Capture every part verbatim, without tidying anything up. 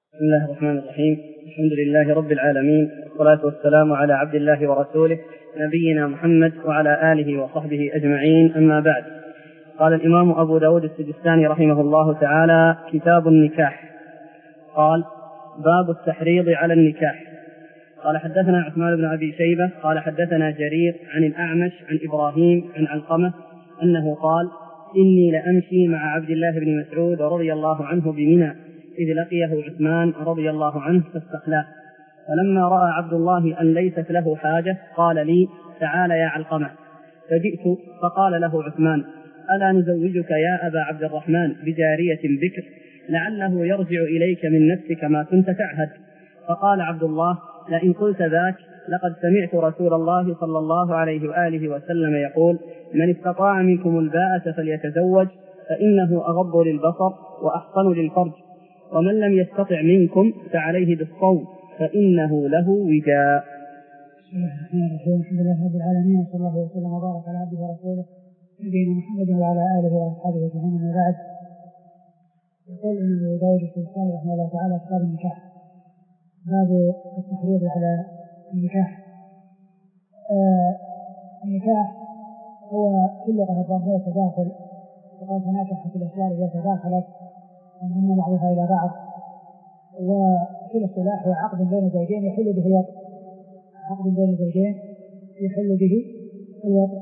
بسم الله الرحمن الرحيم. الحمد لله رب العالمين، والصلاة والسلام على عبد الله ورسوله نبينا محمد وعلى آله وصحبه أجمعين، أما بعد. قال الإمام أبو داود السجستاني رحمه الله تعالى: كتاب النكاح. قال: باب التحريض على النكاح. قال: حدثنا عثمان بن أبي شيبة قال حدثنا جرير عن الأعمش عن إبراهيم عن علقمة أنه قال: إني لأمشي مع عبد الله بن مسعود رضي الله عنه بمنى إذ لقيه عثمان رضي الله عنه فاستخلاه، فلما رأى عبد الله أن ليست له حاجة قال لي: تعال يا علقمة. فجئت فقال له عثمان: ألا نزوجك يا أبا عبد الرحمن بجارية بكر لعله يرجع إليك من نفسك ما كنت تعهد؟ فقال عبد الله: لئن قلت ذاك لقد سمعت رسول الله صلى الله عليه وآله وسلم يقول: من استطاع منكم الباءة فليتزوج فإنه أغض للبصر وأحصن للفرج، ومن لم يستطع منكم فعليه بالصوم فإنه له وجاء. بسم الله الرحمن الرحيم. الحمد لله رب العالمين، وصلى الله وسلم وبارك على عبده ورسوله نبينا محمد وعلى آله وأصحابه أجمعين، أما بعد. يقول الإمام أبو داود السجستاني رحمه الله تعالى: كتاب النكاح. باب التحريض على النكاح. آه النكاح هو في اللغة الضمير تداخل، وقد تناكحت الأشياء إذا تداخلت ومن بعضها إلى بعض، وفي الاصطلاح هو عقد بين زوجين يحل به الوطء، عقد بين زوجين يحل به الوطء.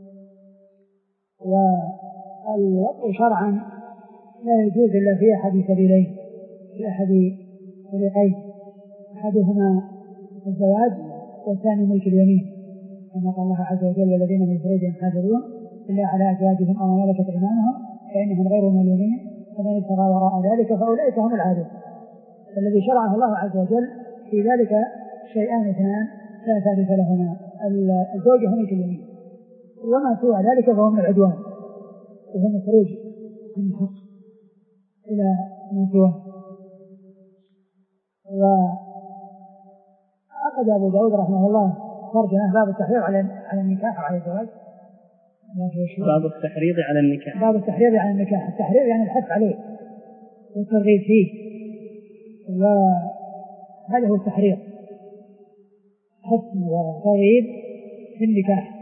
والوطء شرعا لا يجوز إلا في أحد سبيلين، في أحد طريقين: أحدهما الزواج والثاني ملك اليمين، كما قال الله عز وجل: والذين من فروجهم حافظون إلا على أزواجهم أو ما ملكت أيمانهم فإنهم غير ملومين فمن ابتغى وراء ذلك فأولئك هم العادون. الذي شرعه الله عز وجل في ذلك شيئان اثنان لا ثالث لهما: الزوج وملك اليمين، وما سوى ذلك فهو من العدوان وهو من الخروج من الحق إلى ما سواه. وعقد أبو داود رحمه الله ترجمة: باب التحريض على النكاح وعلى الزواج. باب التحريض على النكاح. باب التحريض على النكاح. التحريض يعني الحث عليه والترغيب فيه، وهذا هو التحريض، حث وترغيب في النكاح.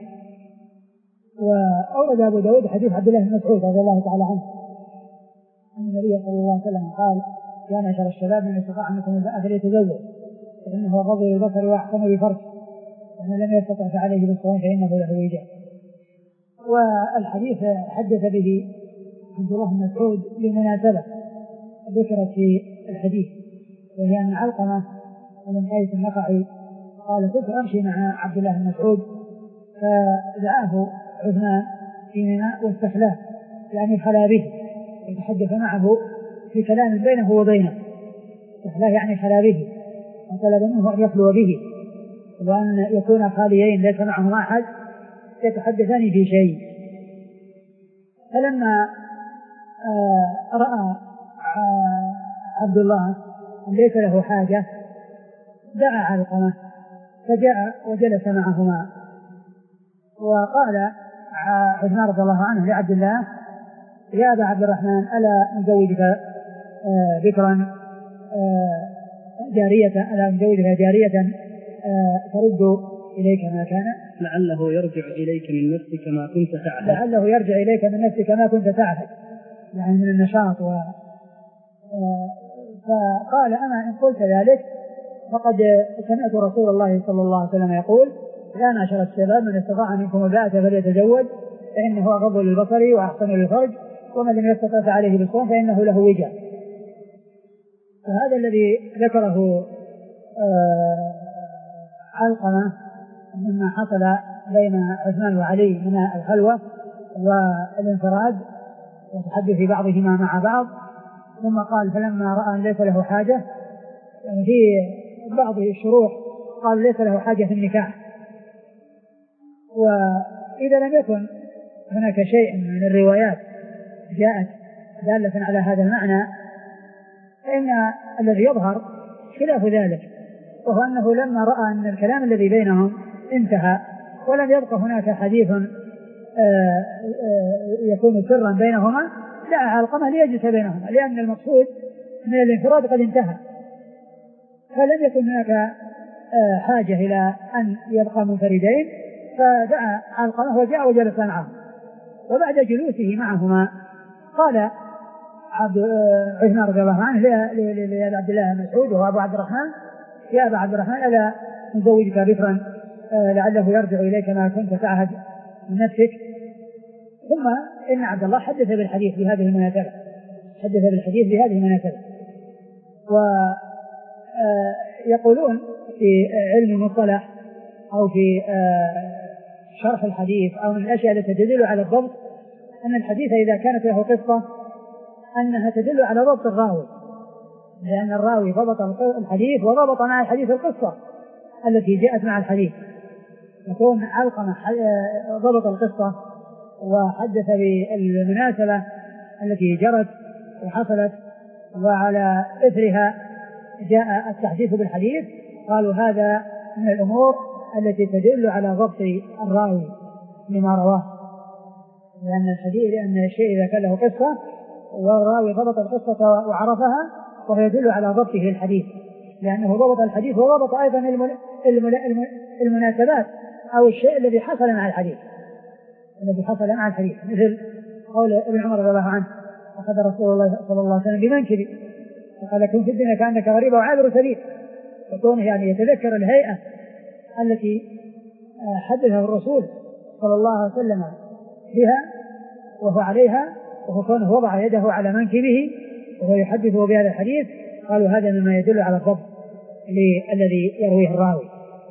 وأورد أبو داود حديث عبد الله بن مسعود رضي الله تعالى عنه أن النبي صلى الله عليه وسلم قال: يا معشر الشباب من استطاع منكم الباءة فليتزوج فإنه أغض للبصر وأحسن للفرج، ومن لم يستطع فعليه بالصوم فإنه له وجاء. والحديث حدث به عبد الله بن مسعود لمناسبة ذكرت في الحديث، وهي أن علقمة بن قيس النخعي قال: كنت أمشي مع عبد الله بن مسعود فدعاه عثمان في منى واستخلاه، يعني خلا به وتحدث معه في كلام بينه وبينه. استخلاه يعني خلا به، وطلب منه أن يخلو به وأن يكون خاليين ليس معهم أحد يتحدثان في شيء. فلما آه رأى آه عبد الله أن ليس له حاجة دعا علقمة فجاء وجلس معهما، وقال عثمان رضي الله عنه لعبد الله: يا أبا عبد الرحمن ألا نزوجك آه بكرا آه جارية ألا نزوجك جارية آه ترد إليك ما كان لعله يرجع إليك من نفسك ما كنت تعهد لعله يرجع إليك من نفسك ما كنت تعهد يعني من النشاط. و... فقال: أما إن قلت ذلك فقد سمعت رسول الله صلى الله عليه وسلم يقول: يا معشر الشباب من استطاع منكم الباءة فليتزوج فإنه أغض للبصر وأحسن للفرج، ومن لم يستطع فعليه بالصوم فإنه له وجاء. فهذا الذي ذكره آه علقمة مما حصل بين عثمان وعلي من الخلوة والانفراد وتحدث بعضهما مع بعض. ثم قال: فلما رأى أن ليس له حاجة، يعني في بعض الشروح قال ليس له حاجة في النكاح. وإذا لم يكن هناك شيء من الروايات جاءت دالة على هذا المعنى فإن الذي يظهر خلاف ذلك، وهو أنه لما رأى أن الكلام الذي بينهم انتهى ولم يبقى هناك حديث يكون سرا بينهما دعا علقمة ليجلس بينهما، لأن المقصود من الانفراد قد انتهى فلم يكن هناك حاجة إلى أن يبقى منفردين، فدعا علقمة وجاء وجلس معه. وبعد جلوسه معهما قال عبد عثمان رضي الله عنه لعبد الله بن مسعود وهو أبو عبد الرحمن: يا أبا عبد الرحمن ألا نزوجك بكرا لعله يرجع إليك ما كنت تعهد من نفسك. ثم إن عبد الله حدث بالحديث بهذه المناسبة حدث بالحديث بهذه المناسبة ويقولون في علم المصطلح أو في شرح الحديث أو من الأشياء التي تدل على الضبط أن الحديث إذا كانت له قصة أنها تدل على ضبط الراوي، لأن الراوي ضبط الحديث وضبط مع الحديث القصة التي جاءت مع الحديث. يكون علقمة ضبط القصة وحدث بالمناسبة التي جرت وحصلت وعلى إثرها جاء التحديث بالحديث، قالوا هذا من الأمور التي تدل على ضبط الراوي لما رواه، لأن الحديث لأن الشيء إذا كان له قصة والراوي ضبط القصة وعرفها فهو يدل على ضبطه للحديث، لأنه ضبط الحديث وضبط أيضا المناسبات أو الشيء الذي حصل مع الحديث الذي حصل مع الحديث مثل قول ابن عمر رضي الله عنه: أخذ رسول الله صلى الله عليه وسلم بمنكبي فقال: كن في الدنيا كأنك غريب وعابر سبيل. فكونه يعني يتذكر الهيئة التي حدثه الرسول صلى الله عليه وسلم بها وهو عليها، وهو كونه وضع يده على منكبه وهو يحدثه بهذا الحديث، قالوا هذا مما يدل على الضبط الذي يرويه الراوي.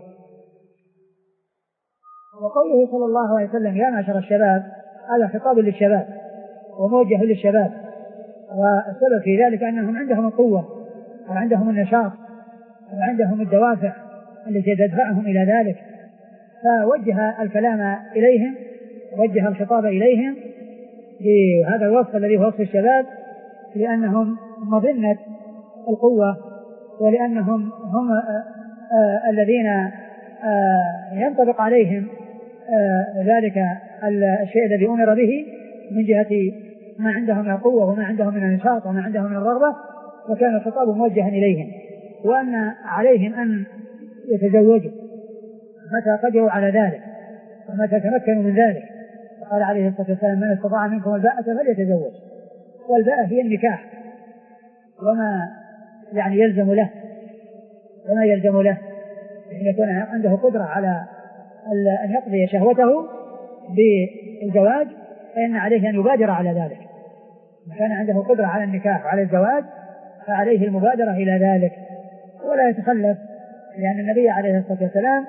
وقوله صلى الله عليه وسلم: يا معشر الشباب، هذا خطاب للشباب وموجه للشباب، والسبب في ذلك أنهم عندهم القوة وعندهم النشاط وعندهم الدوافع التي تدفعهم إلى ذلك، فوجه الكلام إليهم وجه الخطاب إليهم بهذا الوصف الذي هو وصف الشباب، لأنهم مظنة القوة ولأنهم هم آآ آآ الذين ينطبق عليهم ذلك الشيء الذي أمر به من جهة ما عندهم من القوة وما عندهم من النشاط وما عندهم من الرغبة، وكان الخطاب موجها إليهم، وأن عليهم أن يتزوجوا متى قدروا على ذلك ومتى تمكنوا من ذلك. قال عليه الصلاة والسلام: من استطاع منكم الباءة فليتزوج. والباءة هي النكاح وما يعني يلزم له وما يلزم له أن يكون عنده قدرة على أن يقضي شهوته بالزواج، فإن عليه أن يبادر على ذلك. إن كان عنده قدرة على النكاح وعلى الزواج فعليه المبادرة إلى ذلك ولا يتخلف، لأن النبي عليه الصلاة والسلام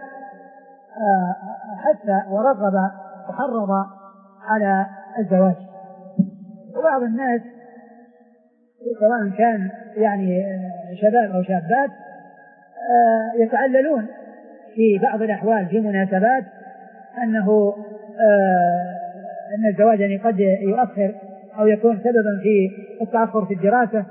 حث ورغب وحرض على الزواج. وبعض الناس سواء كان يعني شباب أو شابات يتعللون في بعض الأحوال في مناسبات أنه أن الزواج يعني قد يؤخر أو يكون سببا في التأخر في الدراسة،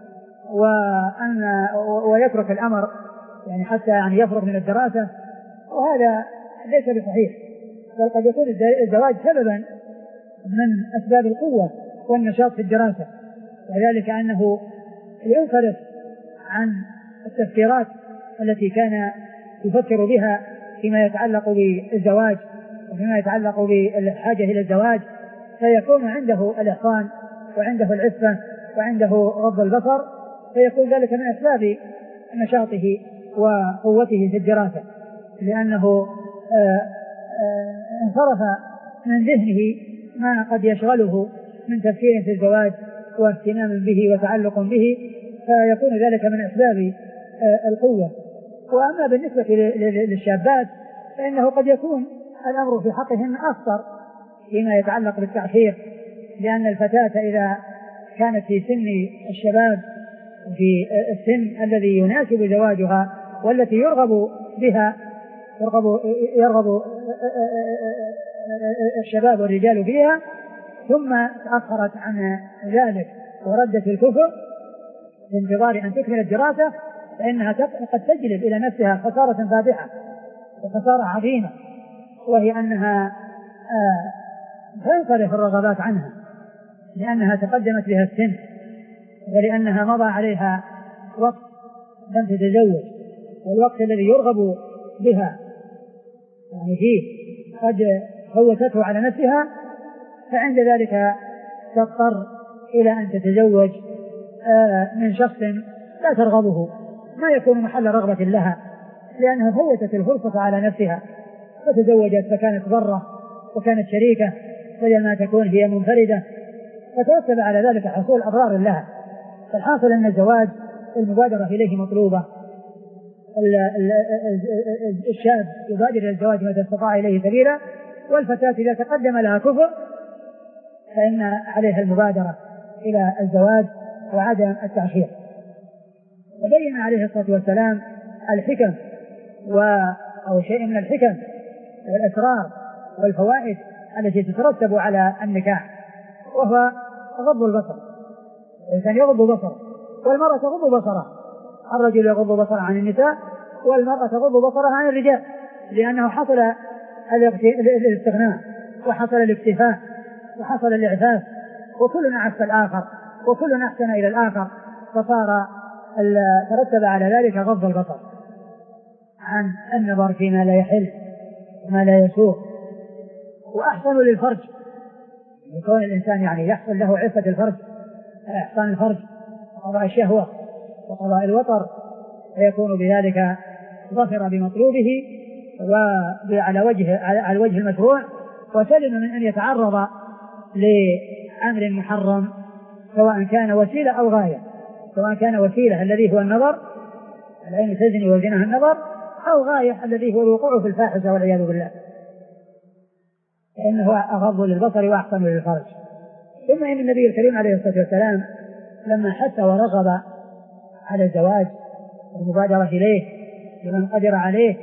وأن ويترك الأمر يعني حتى يعني يفرغ من الدراسة، وهذا ليس بصحيح، بل قد يكون الزواج سببا من أسباب القوة والنشاط في الدراسة، وذلك أنه ينصرف عن التفكيرات التي كان يفكر بها فيما يتعلق بالزواج وفيما يتعلق بالحاجة إلى الزواج، فيكون عنده الإحصان وعنده العفة وعنده غض البصر، فيكون ذلك من أسباب نشاطه وقوته في الدراسة، لأنه انصرف من ذهنه ما قد يشغله من تفكير في الزواج واهتمام به وتعلق به، فيكون ذلك من أسباب القوة. وأما بالنسبة للشابات فإنه قد يكون الأمر في حقهن أخطر فيما يتعلق بالتأخير، لأن الفتاة إذا كانت في سن الشباب في السن الذي يناسب زواجها والتي يرغب بها يرغب, يرغب الشباب والرجال فيها، ثم تأخرت عن ذلك وردت الكفر بانتظار أن تكمل الدراسة، فإنها قد تجلب إلى نفسها خسارة فادحة وخسارة عظيمة، وهي أنها تنصرف الرغبات عنها لأنها تقدمت بها السن ولأنها مضى عليها وقت لم تتزوج، والوقت الذي يرغب بها يعني فيه قد فوتته على نفسها، فعند ذلك تضطر إلى أن تتزوج من شخص لا ترغبه، ما يكون محل رغبة لها، لأنها فوتت الفرصة على نفسها فتزوجت فكانت ضرة وكانت شريكة بدل ما تكون هي منفردة، فترتب على ذلك حصول أضرار لها. فالحاصل أن الزواج المبادرة إليه مطلوبة، الشاب يبادر إلى الزواج متى استطاع إليه سبيلا، والفتاة إذا تقدم لها كفر فإن عليها المبادرة إلى الزواج وعدم التأخير. وبين عليه الصلاة والسلام الحكم و أو شيء من الحكم والأسرار والفوائد التي تترتب على النكاح، وهو غض البصر. الإنسان يغض بصره والمرأة تغض بصرها، الرجل يغض بصره عن النساء والمرأة تغض بصرها عن الرجال، لأنه حصل الاستغناء وحصل الاكتفاء وحصل الإعفاف، وكلنا عكس الآخر وكلنا أحسن إلى الآخر، فصار ترتب على ذلك غض البصر عن النظر فيما لا يحل وما لا يسوء. وأحسن للفرج، يكون الإنسان يعني يحصل له عفة الفرج، إحصان الفرج وقضاء الشهوة وقضاء الوطر، فيكون بذلك ظفر بمطلوبه وعلى وجه على الوجه المشروع، وسلم من أن يتعرض لأمر محرم، سواء كان وسيلة أو غاية، سواء كان وسيلة الذي هو النظر، العين تزني وزنها النظر، أو غاية الذي هو الوقوع في الفاحشة والعياذ بالله، فإنه أغض للبصر وأحسن للفرج. ثم إن النبي الكريم عليه الصلاة والسلام لما حث ورغب على الزواج والمبادرة إليه لمن قدر عليه،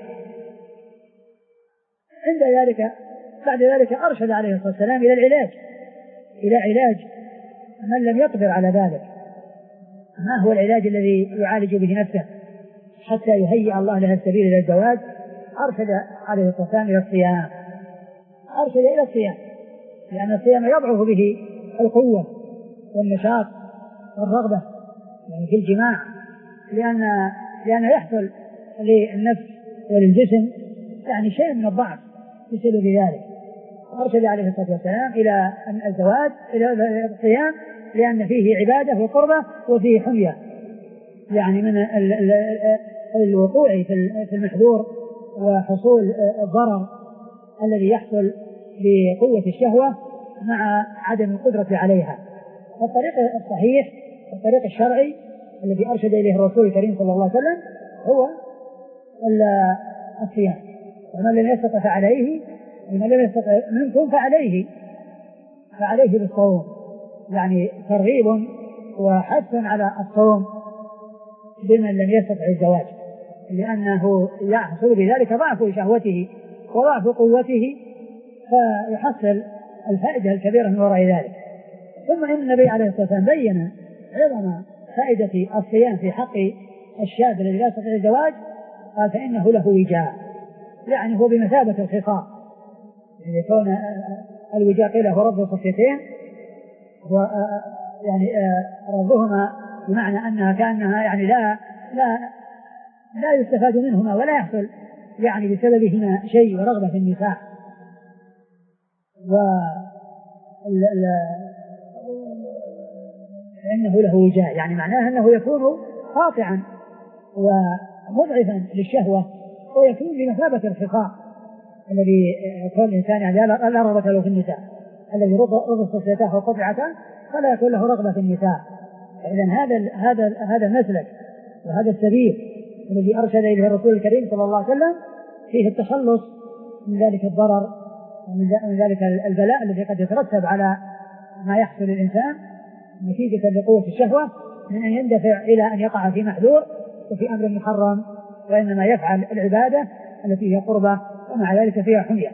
عند ذلك بعد ذلك أرشد عليه الصلاة والسلام إلى العلاج، إلى علاج من لم يقدر على ذلك. ما هو العلاج الذي يعالج به نفسه حتى يهيئ الله له السبيل إلى الزواج؟ أرشد عليه الصلاة والسلام إلى الصيام، أرشد إلى الصيام، لأن الصيام يضعف به القوة والنشاط والرغبة يعني في الجماع، لأن لأن يحصل للنفس وللجسم يعني شيء من الضعف بسبب ذلك. أرشد عليه الصلاة والسلام إلى الزواج إلى الصيام، لأن فيه عبادة وقربة وفيه حمية يعني من الوقوع في المحذور وحصول الضرر الذي يحصل بقوة الشهوة مع عدم القدرة عليها. الطريق الصحيح الطريق الشرعي الذي أرشد إليه الرسول الكريم صلى الله عليه وسلم هو الصيام، ومن لم يستطع فعليه ومن لم يستطع منكم فعليه فعليه بالصوم، يعني ترغيب وحث على الصوم بمن لم يستطع الزواج، لأنه يحصل بذلك ضعف شهوته وضعف قوته، فيحصل الفائدة الكبيرة من وراء ذلك. ثم إن النبي عليه الصلاة والسلام بين عظم فائدة الصيام في حق الشاب الذي لا يستطيع الزواج، قال فإنه له وجاء، يعني هو بمثابة الخصام، يعني يكون الوجاء قيل هو رب الخصيتين، يعني ربهما بمعنى أنها كأنها يعني لا لا لا يستفاد منهما ولا يحصل يعني بسببهما شيء ورغبة في النساء، فإنه له وجاء، يعني معناه أنه يكون قاطعا ومضعفا للشهوة، ويكون بمثابة الخصام الذي يكون الإنسان يعني لا رغبة له في النساء، الذي رضى خصيته وقطعته فلا يكون له رغبة في النساء. إذن هذا هذا هذا المسلك وهذا السبيل الذي أرشد إليه الرسول الكريم صلى الله عليه وسلم فيه التخلص من ذلك الضرر ومن ذلك البلاء الذي قد يترتب على ما يحصل الإنسان نتيجة لقوة الشهوة من أن يندفع إلى أن يقع في محذور وفي أمر محرم، وإنما يفعل العبادة التي هي قربة ومع ذلك فيها حمية.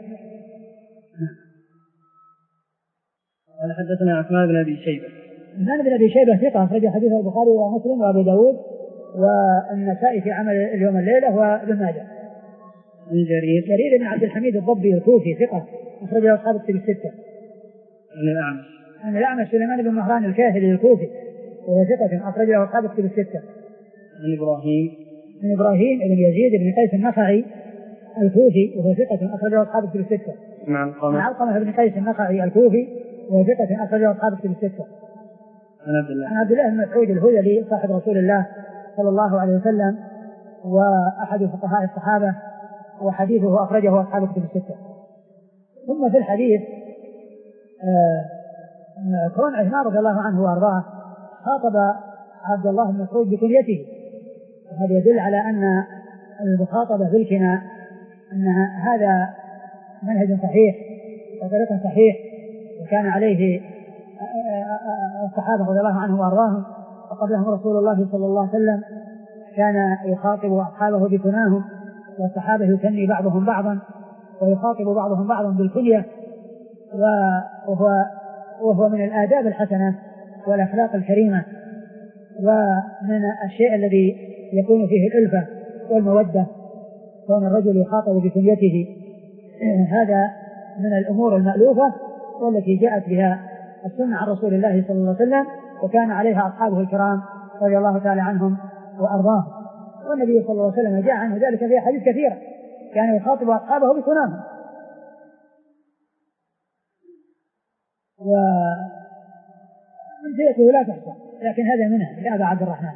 قال حدثنا عثمان بن أبي شيبة. عثمان بن أبي شيبة ثقة أخرج حديث البخاري ومسلم وأبو داود والنسائي في عمل اليوم الليلة وابن ماجه. عن جرير جرير بن عبد الحميد الضبي الكوفي ثقة أخرج له أصحاب الكتب الستة. عن الأعمش عن الأعمش سليمان بن مهران الكاهلي الكوفي وهو ثقة أخرج له أصحاب الكتب الستة. عن إبراهيم عن إبراهيم بن يزيد بن قيس النخعي الكوفي وهو ثقة أخرجه أصحاب الكتب الستة. عن علقمة بن قيس النخعي الكوفي وهو ثقة أخرجه أصحاب الكتب الستة. عن عبد الله عن عبد الله بن مسعود الهذلي صاحب رسول الله صلى الله عليه وسلم وأحد فقهاء الصحابة وحديثه أخرجه أصحاب الكتب الستة. ثم في الحديث آه كون عثمان رضي الله عنه وأرضاه خاطب عبد الله بن مسعود بكنيته، وهذا يدل على أن المخاطبة بالكنى أن هذا منهج صحيح وطريق صحيح وكان عليه الصحابة رضي الله عنهم وأرضاهم وقبلهم رسول الله صلى الله عليه وسلم كان يخاطب أصحابه بكناهم، والصحابة يكني بعضهم بعضا ويخاطب بعضهم بعضا بالكنية، وهو, وهو من الآداب الحسنة والأخلاق الكريمة، ومن الشيء الذي يكون فيه الألفة والمودة كون الرجل يخاطب بكنيته. هذا من الأمور المألوفة والتي جاءت بها السنة عن رسول الله صلى الله عليه وسلم وكان عليها أصحابه الكرام رضي الله تعالى عنهم وأرضاهم. والنبي صلى الله عليه وسلم جاء عنه ذلك في حديث كثيرة كان يخاطب أصحابه بكناهم. وأمثلته لا تحصى لكن هذا منها لأبا عبد الرحمن.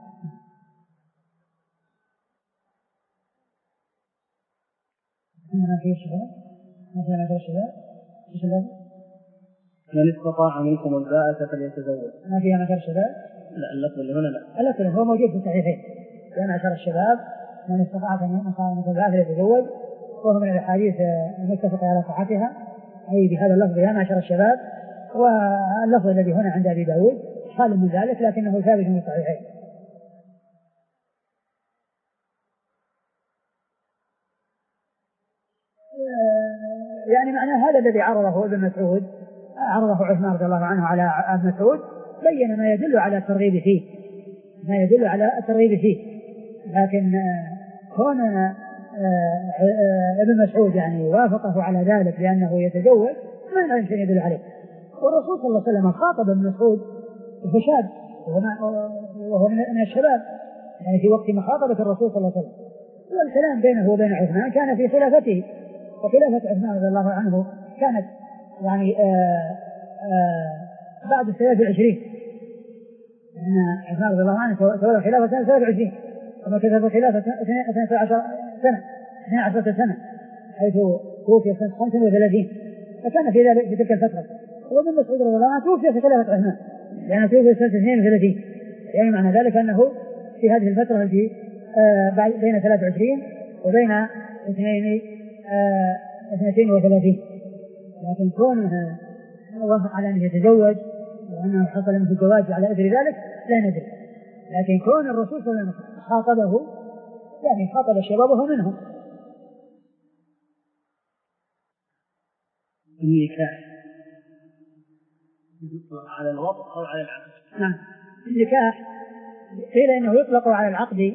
ما في شباب ما في نجار شباب شباب من استطاع منكم الباءة فليتزوج. ما فيها نجار شباب؟ لا اللفظ اللي هنا لا. اللفظ هو موجود في الصحيحين يا معشر الشباب من استطاع منكم الباءة فليتزوج، وهو من الأحاديث المتفق على صحتها أي بهذا اللفظ يا معشر الشباب. واللفظ الذي هنا عند أبي داود خال من ذلك لكنه ثابت من الصحيحين. يعني معنى هذا الذي عرضه ابن مسعود عرضه عثمان رضي الله عنه على ابن مسعود بين ما يدل على الترغيب فيه ما يدل على الترغيب فيه لكن كون ابن مسعود يعني وافقه على ذلك لأنه يتزوج ما يمكن يدل عليه. والرسول صلى الله عليه وسلم خاطب ابن مسعود وهو شاب وهو من الشباب يعني في وقت مخاطبة الرسول صلى الله عليه وسلم، والكلام بينه وبين عثمان كان في خلافته، وخلافة عثمان رضي الله عنه كانت يعني آآ آآ بعد الثلاث والعشرين. عثمان رضي الله عنه تولى خلافة سنة ثلاث وعشرين وما كتب خلافة اثنتا عشرة سنة اثنتا عشرة سنة حيث توفي سنة خمسة وثلاثين، فكان في ذلك في تلك الفترة. وابن مسعود رضي الله عنه توفي في خلافة عثمان لأنه توفي سنة اثنين وثلاثين، يعني معنى ذلك أنه في هذه الفترة التي بين ثلاث وعشرين وبين اثنين اثنتين وثلاثين. لكن كونه وافق على أن يتزوج وأنه حصل منه الزواج على أثر ذلك لا ندري، لكن كون الرسول صلى الله عليه وسلم خاطبه يعني خاطب شبابه منهم. النكاح يطلق على الوطء أو على العقد؟ نعم النكاح قيل إنه يطلق على العقد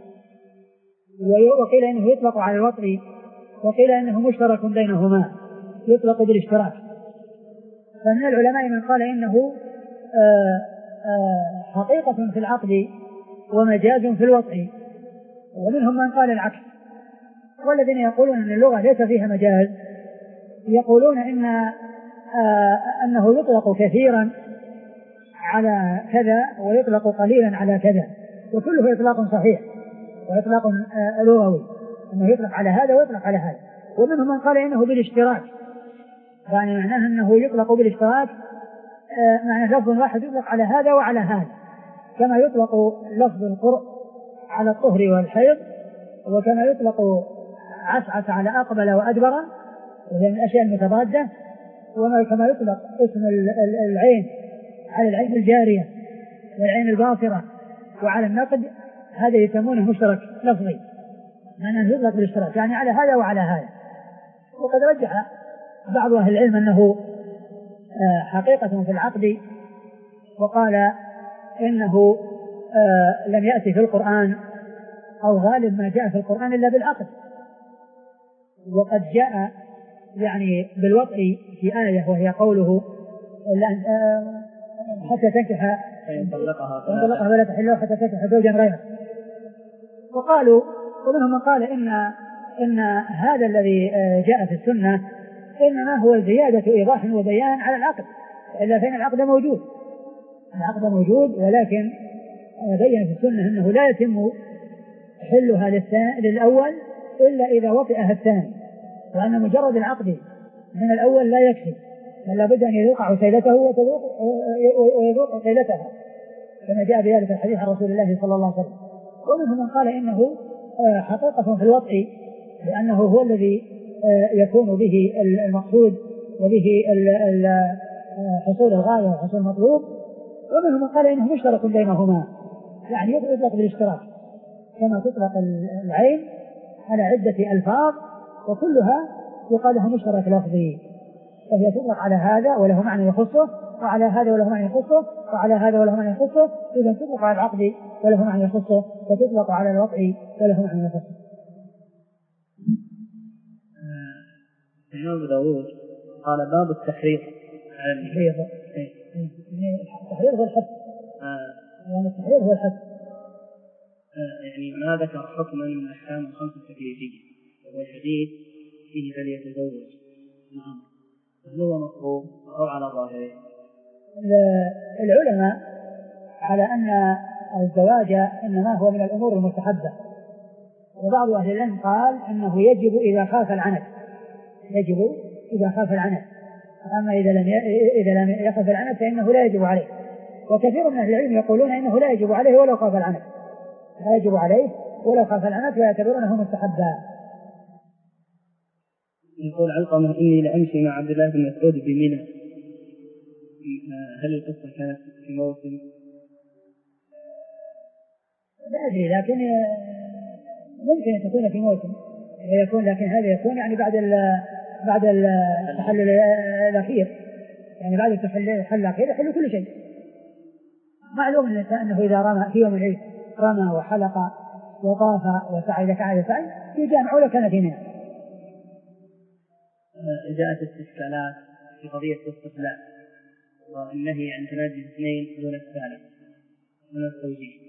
وقيل إنه يطلق على الوطء وقيل إنه مشترك بينهما يطلق بالاشتراك. فمن العلماء من قال إنه آآ آآ حقيقة في العقد ومجاز في الوطء، ومنهم من قال العكس. والذين يقولون أن اللغة ليس فيها مجاز يقولون إن أنه يطلق كثيرا على كذا ويطلق قليلا على كذا، وكله إطلاق صحيح وإطلاق لغوي أنه يطلق على هذا ويطلق على هذا. ومنهم من قال إنه بالاشتراك، يعني معناه أنه يطلق بالاشتراك معنى لفظ واحد يطلق على هذا وعلى هذا، كما يطلق لفظ القرء على الطهر والحيض، وكما يطلق عسعس على أقبل وأدبر وهي من الأشياء المتضادة، وكما يطلق اسم العين على العين الجارية والعين الباصرة وعلى النقد، هذا يسمونه مشترك لفظي معناه يطلق بالاشتراك يعني على هذا وعلى هذا. وقد رجح بعض أهل العلم أنه حقيقة في العقد، وقال إنه لم يأتي في القرآن أو غالب ما جاء في القرآن إلا بالعقد، وقد جاء يعني بالوطء في آية وهي قوله حتى تنكح فإن طلقها فلا تحل حتى تنكح زوجا غيره. وقالوا ومنهم من قال إن إن هذا الذي جاء في السنة إنما هو زيادة إيضاح وبيان على العقد، إلا فإن العقد موجود العقد موجود ولكن بين في السنة أنه لا يتم حلها للأول إلا إذا وطئها الثاني، وأن مجرد العقد من الأول لا يكفي، بل لابد أن يذوق عسيلته ويذوق عسيلتها كما جاء بذلك الحديث عن رسول الله صلى الله عليه وسلم. ومنهم من قال إنه حقيقة في الوطء لأنه هو الذي يكون به المقصود وبه حصول الغاية وحصول المطلوب. ومنهم من قال إنه مشترك بينهما، يعني يطلق بالاشتراك كما تطلق العين على عدة ألفاظ وكلها يقال لها مشترك لفظي، فهي تطلق على هذا وله معنى يخصه، وعلى هذا وله معنى يخصه، وعلى هذا وله معنى يخصه. إذا تطلق على العقد وله معنى يخصه، وتطلق على الوضع وله معنى يخصه. الإمام أبو داود قال باب التحريض على التحريض التحريض هو الحد، يعني التحريض هو الحد، يعني ما ذكر حكما من الأحكام الخمسة التكليفية والحديث فيه فليتزوج الأمر هل هو مطلوب أو على ظاهره؟ العلماء على أن الزواج إنما هو من الأمور المستحبة، وبعض أهل العلم قال أنه يجب إذا خاف العنت، يجب إذا خاف العنت، أما إذا لم إذا لم يخف العنت فإنه لا يجب عليه. وكثير من أهل العلم يقولون إنه لا يجب عليه ولو خاف العنت، لا يجب عليه ولو خاف العنت ويعتبرونه مستحبا. يقول علقمة إني لأمشي مع عبد الله بن مسعود بمنى، هل القصة كانت في موسم؟ لا أدري، لكن ممكن أن تكون في موسم ويكون، لكن هذا يكون يعني بعد ال بعد التحلل الأخير، يعني بعد التحلل الأخير يحل كل شيء. معلوم الإنسان أنه إذا رمى في يوم العيد رمى وحلق وطاف وسعى إذا كان سعي في جامع ولا كان في منى. جاءت استشكالات في قضية الاستقلال والنهي عن تنادي الاثنين دون الثالث من التوجيه.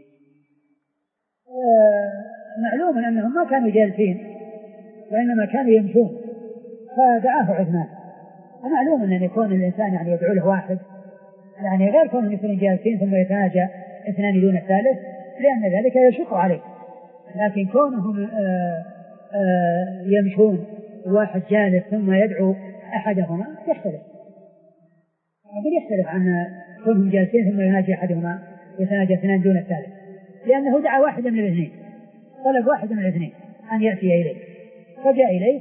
معلوم أنهم ما كانوا جالسين وإنما كانوا يمشون فدعاه عثمان. معلوم أن يكون الإنسان يعني يدعو له واحد، يعني غير كونهم يكونوا جالسين ثم يتناجى اثنان دون الثالث، لأن ذلك يشق عليه. لكن كونهم آآ آآ يمشون واحد جالس ثم يدعو أحدهما يختلف، يقول يختلف عن كونهم جالسين ثم يناجي أحدهما يتناجى اثنان دون الثالث، لأنه دعا واحدا من الاثنين، طلب واحد من الاثنين أن يأتي إليه فجاء إليه.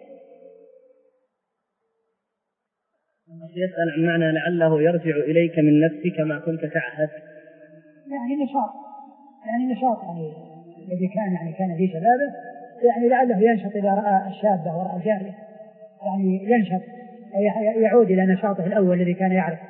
يسأل عن معنى لعله يرجع إليك من نفسك ما كنت تعهد، يعني نشاط، يعني نشاط يعني الذي كان يعني كان في شبابه، يعني لعله ينشط إذا رأى الشابة ورأى الجارية، يعني ينشط يعود إلى نشاطه الأول الذي كان يعرف.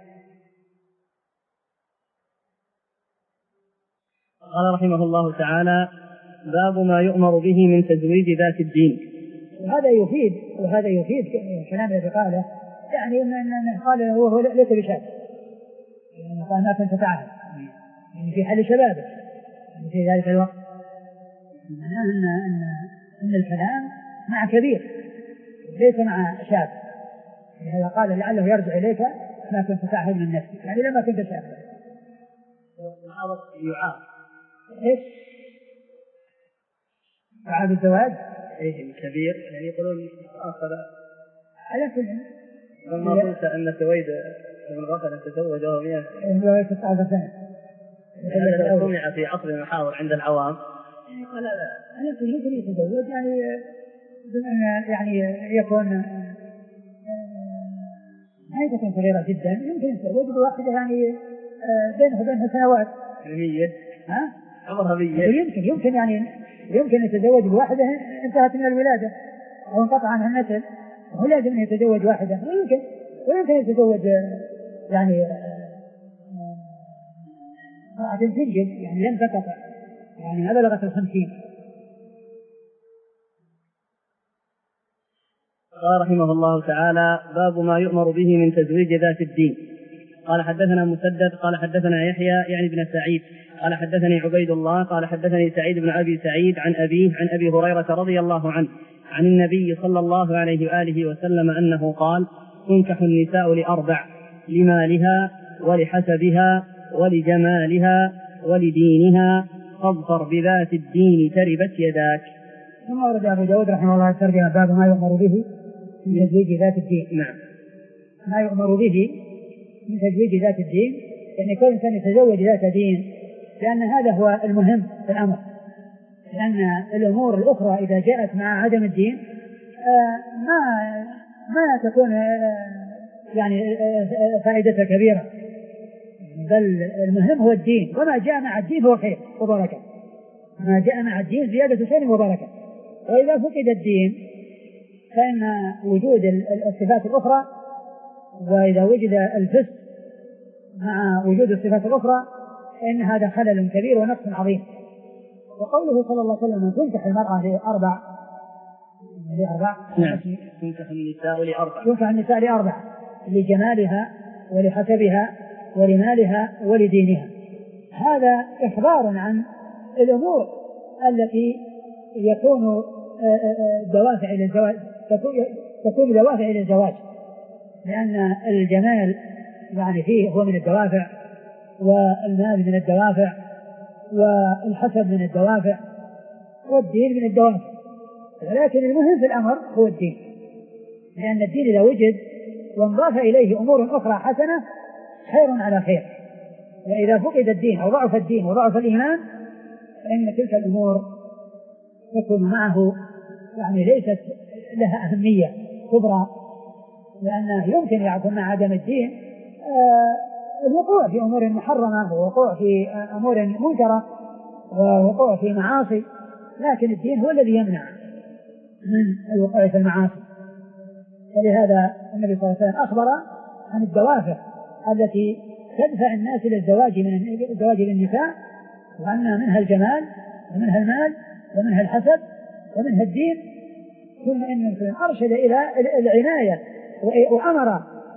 قال رحمه الله تعالى باب ما يؤمر به من تزويج ذات الدين. وهذا يفيد وهذا يفيد كلام الذي قاله، يعني أن قال هو ليس بشاب، يعني قال ما كنت تعهد، يعني في حال شبابه في ذلك الوقت، معناه أن أن أن الكلام مع كبير ليس مع شاب. يعني قال لعله يرجع إليك ما كنت تعهد من نفسك، يعني لما كنت شابا. يعاب إيش؟ يعاب الزواج؟ إيه كبير، يعني يقولون آخر على كل. لما قلت أن سويد من غفل تزوج وهو مئة تسعة سنة. هذا سمع في عصر المحاور عند العوام. قال لا على كل يمكن يتزوج، يعني يعني يكون ما تكون صغيرة جدا، يمكن يتزوج بواحدة يعني بينها وبينها سنوات. مية. ها؟ عمرها مية. يمكن يمكن يعني يمكن يتزوج بواحدة انتهت من الولادة أو انقطع عنها النسل، هو لازم يتزوج واحدة، ويمكن ويمكن يتزوج يعني واحد تنجب يعني لم تقطع، يعني ما بلغت الخمسين. قال رحمه الله تعالى باب ما يؤمر به من تزويج ذات الدين. قال حدثنا مسدد قال حدثنا يحيى يعني بن سعيد قال حدثني عبيد الله قال حدثني سعيد بن أبي سعيد عن أبيه عن أبي هريرة رضي الله عنه عن النبي صلى الله عليه وآله وسلم أنه قال: تنكح النساء لأربع: لمالها ولحسبها ولجمالها ولدينها، فاظفر بذات الدين تربت يداك. ثم ورد أبو داود رحمه الله الترجمة باب ما يؤمر به من تزويج ذات الدين. نعم. ما يؤمر به من تزويج ذات الدين، يعني كل إنسان يتزوج ذات دين، لأن هذا هو المهم في الأمر، لأن الأمور الأخرى إذا جاءت مع عدم الدين ما ما تكون يعني فائدتها كبيرة، بل المهم هو الدين، وما جاء مع الدين هو خير وبركة، ما جاء مع الدين زيادة خير وبركة. وإذا فقد الدين فإن وجود الصفات الأخرى، وإذا وجد الفسق مع وجود الصفات الأخرى فإن هذا خلل كبير ونقص عظيم. وقوله صلى الله عليه وسلم: تنكح المرأة لأربع لأربع نعم. تنكح النساء لأربع تنكح النساء لأربع: لجمالها ولحسبها ولمالها ولدينها. هذا إخبار عن الأمور التي يكون دوافع إلى الزواج، تكون دوافع إلى الزواج، لأن الجمال يعني فيه هو من الدوافع، والمال من الدوافع، والحسب من الدوافع، والدين من الدوافع. ولكن المهم في الأمر هو الدين، لأن الدين إذا وجد وانضاف إليه أمور أخرى حسنة خير على خير، وإذا فقد الدين أو ضعف الدين وضعف الإيمان فإن تلك الأمور تكون معه يعني ليست لها أهمية كبرى، لأنه يمكن يكون مع عدم الدين آه الوقوع في أمور محرمة، ووقوع في آه أمور منكرة، ووقوع في معاصي، لكن الدين هو الذي يمنع من الوقوع في المعاصي. فلهذا النبي صلى الله عليه وسلم أخبر عن الدوافع التي تدفع الناس إلى الزواج من الزواج للنساء، وأن منها الجمال ومنها المال ومنها الحسب ومنها الدين، ثم إن أرشد إلى العناية وأمر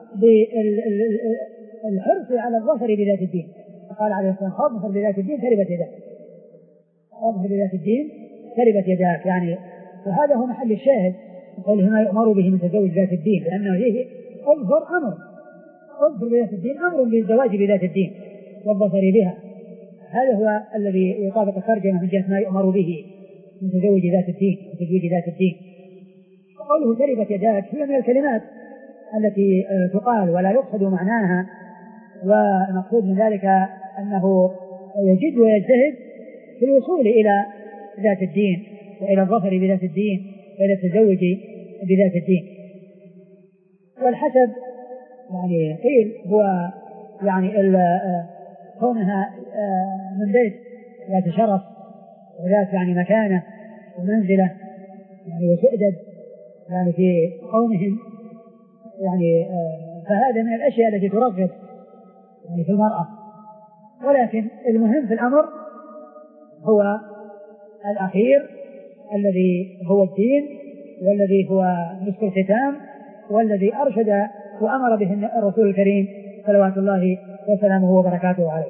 بالحرص على الظفر بذات الدين، فقال عليه الصلاة والسلام: اظفر بذات الدين تربت يداك. اظفر بذات الدين تربت يداك، يعني وهذا هو محل الشاهد قوله: ما يؤمر به من تزوج ذات الدين، لأنه فيه اظفر أمر، اظفر بذات الدين أمر بالزواج بذات الدين والظفر بها. هذا هو الذي يطابق الترجمة من جهة ما يؤمر به من تزوج ذات الدين وتزويج ذات الدين. وقوله تربت يداك هي من الكلمات التي تقال ولا يقصد معناها، والمقصود من ذلك أنه يجد ويجتهد في الوصول إلى ذات الدين وإلى الظفر بذات الدين وإلى التزوج بذات الدين. والحسب يعني قيل هو يعني كونها من بيت ذات شرف وذات يعني مكانة ومنزلة يعني وسؤدد يعني في قومهم، يعني فهذا من الأشياء التي ترغب يعني في المرأة. ولكن المهم في الأمر هو الأخير الذي هو الدين، والذي هو مسك الختام، والذي أرشد وأمر به الرسول الكريم صلوات الله وسلامه وبركاته عليه.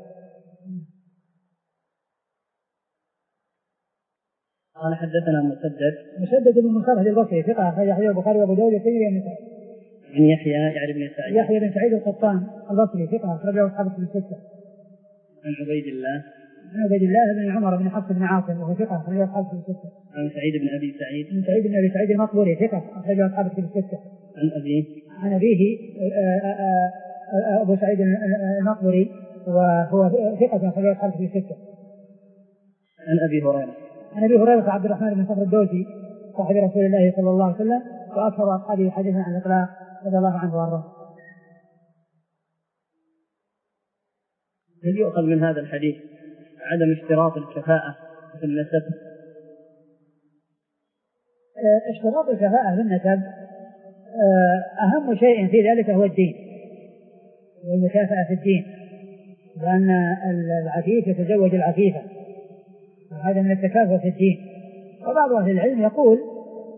قال حدثنا مسدد مسدد بن مصرف البصري ثقة أخرج حديث البخاري وأبو داود والترمذي والنسائي. عن يحيى يعني بن سعيد يحيى بن سعيد القطان البصري ثقة أخرجه أصحاب الكتب الستة. عن عبيد الله عن عبيد الله بن عمر بن حفص بن عاصم وهو ثقة أخرجه أصحاب الكتب الستة. عن سعيد بن أبي سعيد عن سعيد بن أبي سعيد المقبوري ثقة أخرجه أصحاب الكتب الستة. عن أبيه عن أبيه أبو سعيد المقبوري وهو ثقة أخرجه أصحاب الكتب الستة. عن أبي هريرة عن أبي هريرة عبد الرحمن بن صخر الدوسي صاحب رسول الله صلى الله عليه وسلم وأكثر أصحابه حديثا عن الإطلاق رضي الله عنه وارضاه. هل يؤخذ من هذا الحديث عدم اشتراط الكفاءة في النسب؟ اشتراط الكفاءة في النسب أهم شيء في ذلك هو الدين والمكافأة في الدين، لأن العفيف يتزوج العفيفة، وهذا من التكافؤ في الدين. وبعض أهل العلم يقول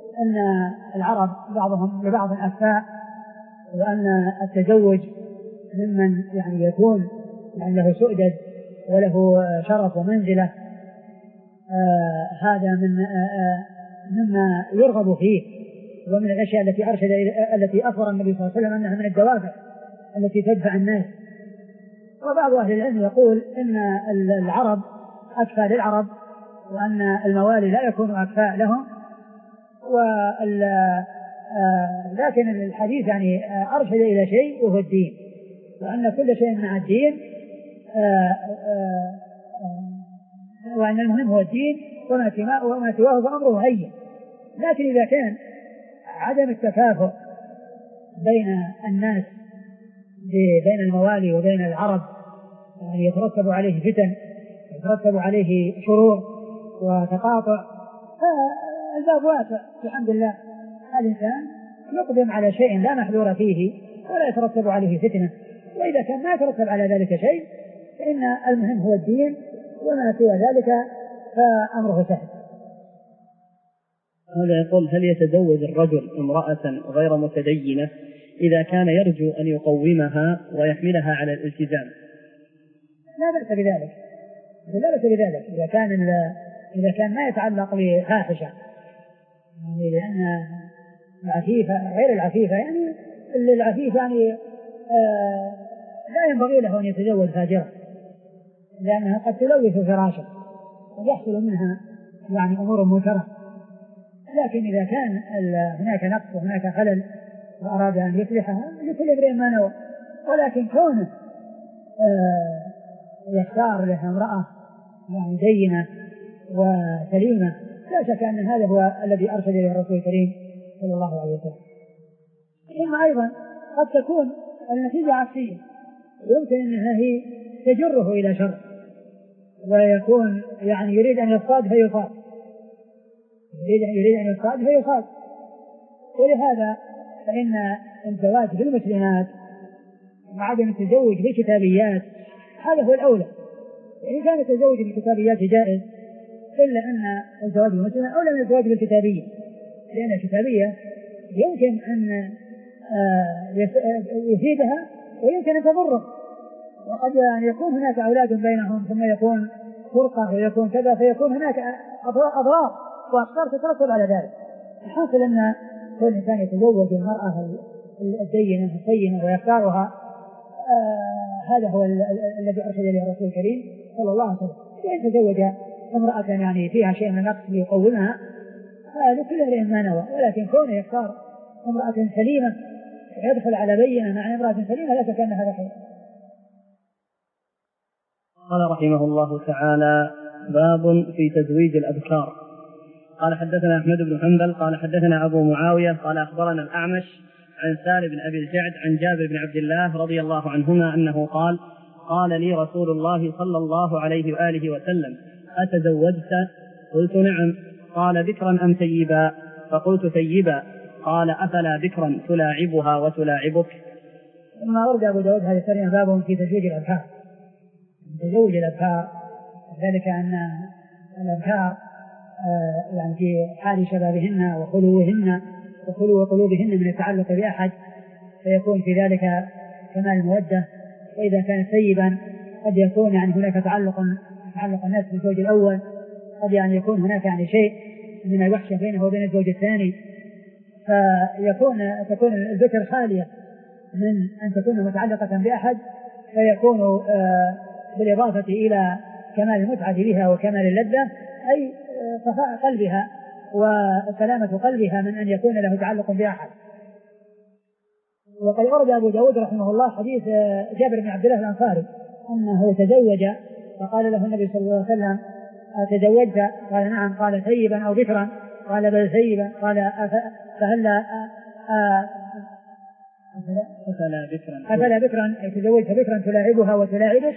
أن العرب بعضهم لبعض أكفاء، وأن التزوج ممن يعني يكون يعني له سؤدد وله شرف ومنزلة، آه هذا من آه آه مما يرغب فيه، ومن الأشياء التي أرشد التي أخبر النبي صلى الله عليه وسلم أنها من الدوافع التي تدفع الناس. وبعض أهل العلم يقول إن العرب أكفى للعرب، وأن الموالي لا يكون أكفاء لهم، لكن الحديث يعني أرشد إلى شيء وهو الدين، وأن كل شيء مع الدين، وأن المهم هو الدين وما سواه فأمره هين. لكن إذا كان عدم التكافؤ بين الناس بين الموالي وبين العرب يعني يترتب عليه فتن، يترتب عليه شرور وتقاطع، فالباب واسع الحمد لله. الإنسان يقدم على شيء لا محذور فيه ولا يترتب عليه فتنة، وإذا كان ما يترتب على ذلك شيء فإن المهم هو الدين، وما سوى ذلك فأمره سهل. هذا يقول: هل يتزوج الرجل امرأة غير متدينة إذا كان يرجو أن يقومها ويحملها على الالتزام؟ لا بأس بذلك، لا بأس بذلك إذا كان إذا كان ما يتعلق بفاحشة، يعني لأن العفيفة غير العفيفة، يعني العفيف يعني آه لا ينبغي له أن يتزوج فاجرة، لأنها قد تلوث فراشه ويحصل منها يعني أمور منكرة. لكن إذا كان هناك نقص وهناك خلل وأراد أن يصلحها لكل امرئ ما نوى، ولكن كونه آه يختار لها امرأة يعني دينة وسليمة، لا شك أن هذا هو الذي أرشد إليه الرسول الكريم صلى الله عليه وسلم. ثم أيضا قد تكون النتيجة عكسية، يمكن أنها هي تجره إلى شر، ويكون يعني يريد أن يصاد فيصاد، يريد أن يريد أن يصاد فيصاد. ولهذا فإن الزواج بالمسلمات وعدم التزوج بالكتابيات هذا هو الأولى. إن كان التزوج بالكتابيات جائز، إلا أن الزواج بالمسلمات أولى من الزواج بالكتابية، لأن الكتابية يمكن أن يفيدها ويمكن أن تضره، وقد يكون هناك أولاد بينهم ثم يكون فرقة ويكون كذا، فيكون هناك أضرار وأخطار تترتب على ذلك. الحاصل أن كل إنسان يتزوج المرأة الدينة الطينة ويختارها، آه هذا هو الذي أرشد إليه الرسول الكريم صلى الله عليه وسلم. وإن تزوج امرأة يعني فيها شيء من نقص ليقومها لكل امرئ ما نوى، ولكن كونه يختار امرأة سليمة يدخل على بينة مع امرأة سليمة لا شك أن هذا خير. قال رحمه الله تعالى: باب في تزويج الأبكار. قال: حدثنا أحمد بن حنبل قال حدثنا أبو معاوية قال أخبرنا الأعمش عن سالم بن أبي الجعد عن جابر بن عبد الله رضي الله عنهما أنه قال: قال لي رسول الله صلى الله عليه وآله وسلم: أتزوجت؟ قلت: نعم. قال: بكرا أم ثيبا؟ فقلت: ثيبا. قال: أفلا بكرا تلاعبها وتلاعبك؟ ثم ورد أبو داود هذا السنة باب في تزويج الأبكار. تزوج الأبكار ذلك أن الأبكار آه يعني في حال شبابهن وخلوهن وخلو قلوبهن من التعلق بأحد، فيكون في ذلك كمال المودة. وإذا كان ثيبا قد يكون يعني هناك تعلق تعلق الناس بالزوج الأول، قد يعني يكون هناك يعني شيء من الوحشة بينه وبين الزوج الثاني، فيكون تكون الذكر خالية من أن تكون متعلقة بأحد، فيكون آه بالإضافة إلى كمال المتعة بها وكمال اللذة أي صفاء قلبها وسلامة قلبها من أن يكون له تعلق بأحد. وقد ورد أبو داود رحمه الله حديث جابر بن عبد الله الأنصاري أنه تزوج، فقال له النبي صلى الله عليه وسلم: تزوجت؟ قال: نعم. قال: ثيبا أو بكرا؟ قال: بل ثيبا. قال: فهلا أفلا بكرا أفلا بكرا أي تزوجت بكرا تلاعبها وتلاعبك؟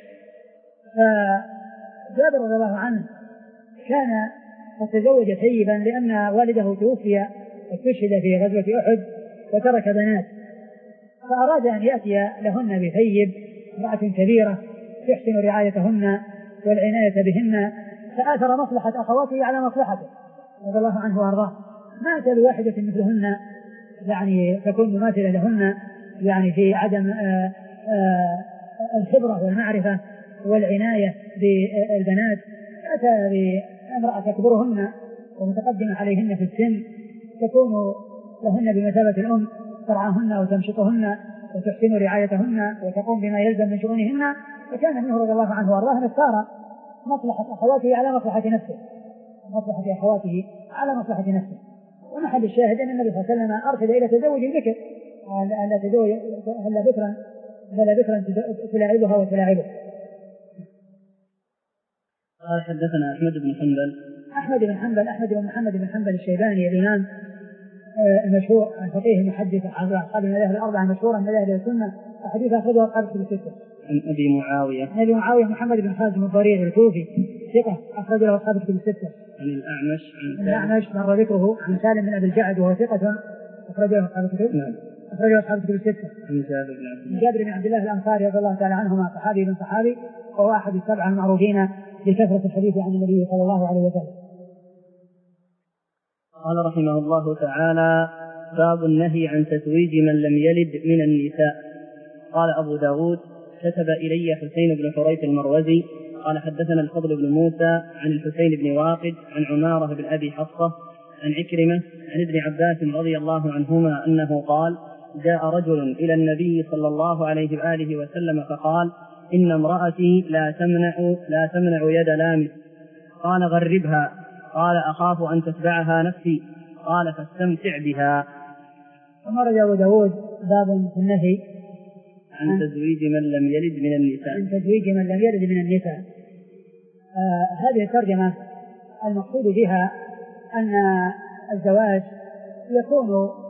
فجابر رضي الله عنه كان قد تزوج ثيبا لأن والده توفي واستشهد في غزوة أحد وترك بنات، فأراد أن يأتي لهن بثيب امرأة كبيرة تحسن رعايتهن والعناية بهن، فآثر مصلحة أخواته على مصلحته رضي الله عنه وأرضاه. ما أتى بواحدة مثلهن يعني تكون مماثلة لهن يعني في عدم آآ الخبرة والمعرفة والعناية بالبنات، أتى بامرأة تكبرهن ومتقدمة عليهن في السن تكون لهن بمثابة الأم، ترعاهن وتمشطهن وتحسن رعايتهن وتقوم بما يلزم من شؤونهن. فكان ابنه رضي الله عنه وارضاه اختار مصلحة أخواته على مصلحة نفسه، مصلحة أخواته على مصلحة نفسه. ومحل الشاهد أن النبي صلى الله عليه وسلم أرشد إلى تزوج البكر، ألا تزوج هلا بكرا بلا بكرا تلاعبها وتلاعبه. قال حدثنا أحمد بن حنبل أحمد بن حنبل أحمد بن محمد بن حنبل الشيباني الإمام المشهور الفقيه المحدث عن أصحاب المذاهب الأربعة المشهورة من مذاهب السنة، حديث أخرجه أصحاب الكتب الستة. عن أبي معاوية عن أبي معاوية محمد بن خازم الضرير الكوفي ثقة أخرجه أصحاب الكتب الستة. عن الأعمش عن الأعمش مر ذكره عن سالم بن أبي الجعد وهو ثقة أخرجه أصحاب الكتب. نعم. أخرجه أصحاب الكتب الستة. عن جابر بن عبد الله جابر بن عبد الله الأنصاري رضي الله تعالى عنهما صحابي بن صحابي وهو أحد السبعة المعروفين بكثرة الحديث عن النبي صلى الله عليه وسلم. قال رحمه الله تعالى: باب النهي عن تزويج من لم يلد من النساء. قال أبو داود: كتب إلي حسين بن حريث المروزي قال حدثنا الفضل بن موسى عن الحسين بن واقد عن عمارة بن أبي حفصة عن عكرمة عن ابن عباس رضي الله عنهما أنه قال: جاء رجل إلى النبي صلى الله عليه وآله وسلم فقال: إن امرأتي لا تمنع, لا تمنع يد لامس. قال: غربها. قال: أخاف أن تتبعها نفسي. قال: فاستمتع بها. أمر أبو داود باب في النهي عن تزويج من لم يلد من النساء عن تزويج من لم يلد من النساء. آه هذه الترجمة المقصود بها أن الزواج يكون